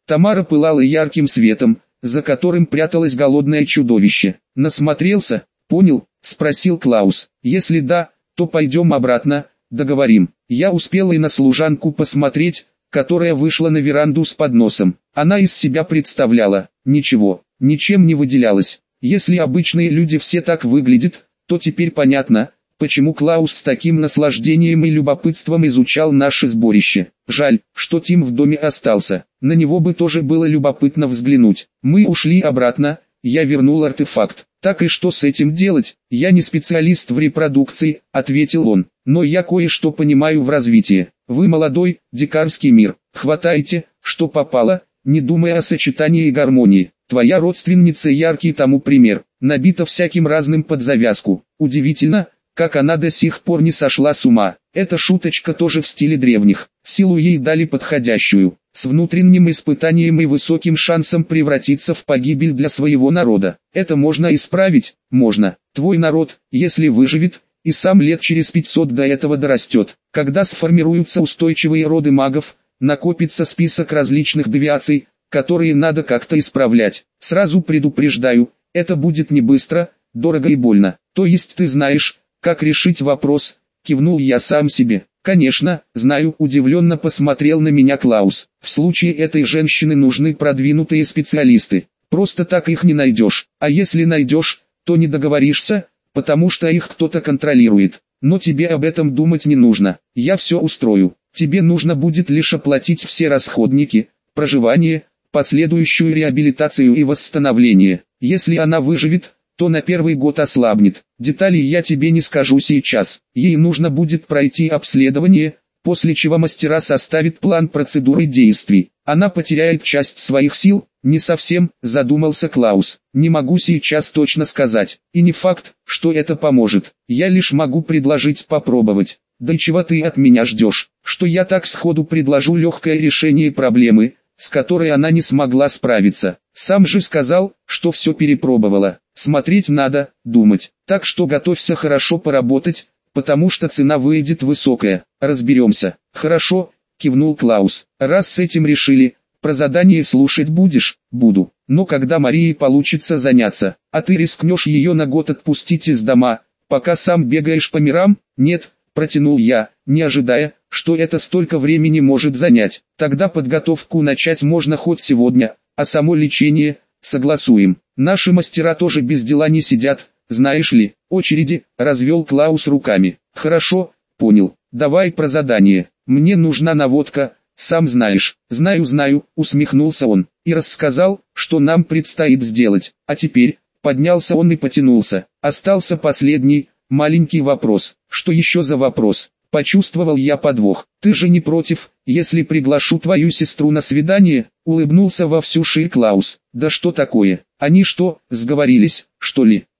Тамара пылала ярким светом, за которым пряталось голодное чудовище. «Насмотрелся? Понял?» – спросил Клаус. «Если да, то пойдем обратно, договорим». Я успел и на служанку посмотреть, которая вышла на веранду с подносом. Она из себя представляла ничего, ничем не выделялась. Если обычные люди все так выглядят, то теперь понятно, почему Клаус с таким наслаждением и любопытством изучал наше сборище. Жаль, что Тим в доме остался, на него бы тоже было любопытно взглянуть. Мы ушли обратно, я вернул артефакт. «Так и что с этим делать? Я не специалист в репродукции», — ответил он, «но я кое-что понимаю в развитии. Вы молодой, дикарский мир, хватайте, что попало, не думая о сочетании и гармонии. Твоя родственница яркий тому пример, набита всяким разным под завязку. Удивительно, как она до сих пор не сошла с ума. Эта шуточка тоже в стиле древних. Силу ей дали подходящую, с внутренним испытанием и высоким шансом превратиться в погибель для своего народа. Это можно исправить? Можно. Твой народ, если выживет, и сам лет через пятьсот до этого дорастет. Когда сформируются устойчивые роды магов, накопится список различных девиаций, которые надо как-то исправлять. Сразу предупреждаю, это будет не быстро, дорого и больно. То есть ты знаешь, как решить вопрос, кивнул я сам себе. Конечно, знаю, удивленно посмотрел на меня Клаус. В случае этой женщины нужны продвинутые специалисты. Просто так их не найдешь. А если найдешь, то не договоришься, потому что их кто-то контролирует. Но тебе об этом думать не нужно. Я все устрою. Тебе нужно будет лишь оплатить все расходники, проживание, последующую реабилитацию и восстановление. Если она выживет, то на первый год ослабнет. Деталей я тебе не скажу сейчас. Ей нужно будет пройти обследование, после чего мастера составят план процедуры действий. Она потеряет часть своих сил, не совсем, задумался Клаус. Не могу сейчас точно сказать. И не факт, что это поможет. Я лишь могу предложить попробовать. Да и чего ты от меня ждешь? Что я так сходу предложу легкое решение проблемы, с которой она не смогла справиться. Сам же сказал, что все перепробовала. Смотреть надо, думать. Так что готовься хорошо поработать, потому что цена выйдет высокая. Разберемся. Хорошо, кивнул Клаус. Раз с этим решили, про задание слушать будешь? Буду. Но когда Марии получится заняться, а ты рискнешь ее на год отпустить из дома, пока сам бегаешь по мирам? Нет, протянул я, не ожидая, что это столько времени может занять. Тогда подготовку начать можно хоть сегодня, а само лечение согласуем. Наши мастера тоже без дела не сидят, знаешь ли. Очереди, развел Клаус руками. Хорошо, понял. Давай про задание. Мне нужна наводка, сам знаешь. Знаю, знаю, усмехнулся он и рассказал, что нам предстоит сделать. А теперь, поднялся он и потянулся. Остался последний, маленький вопрос. Что еще за вопрос? Почувствовал я подвох. Ты же не против, если приглашу твою сестру на свидание? Улыбнулся во всю ширь Клаус. Да что такое? Они что, сговорились, что ли?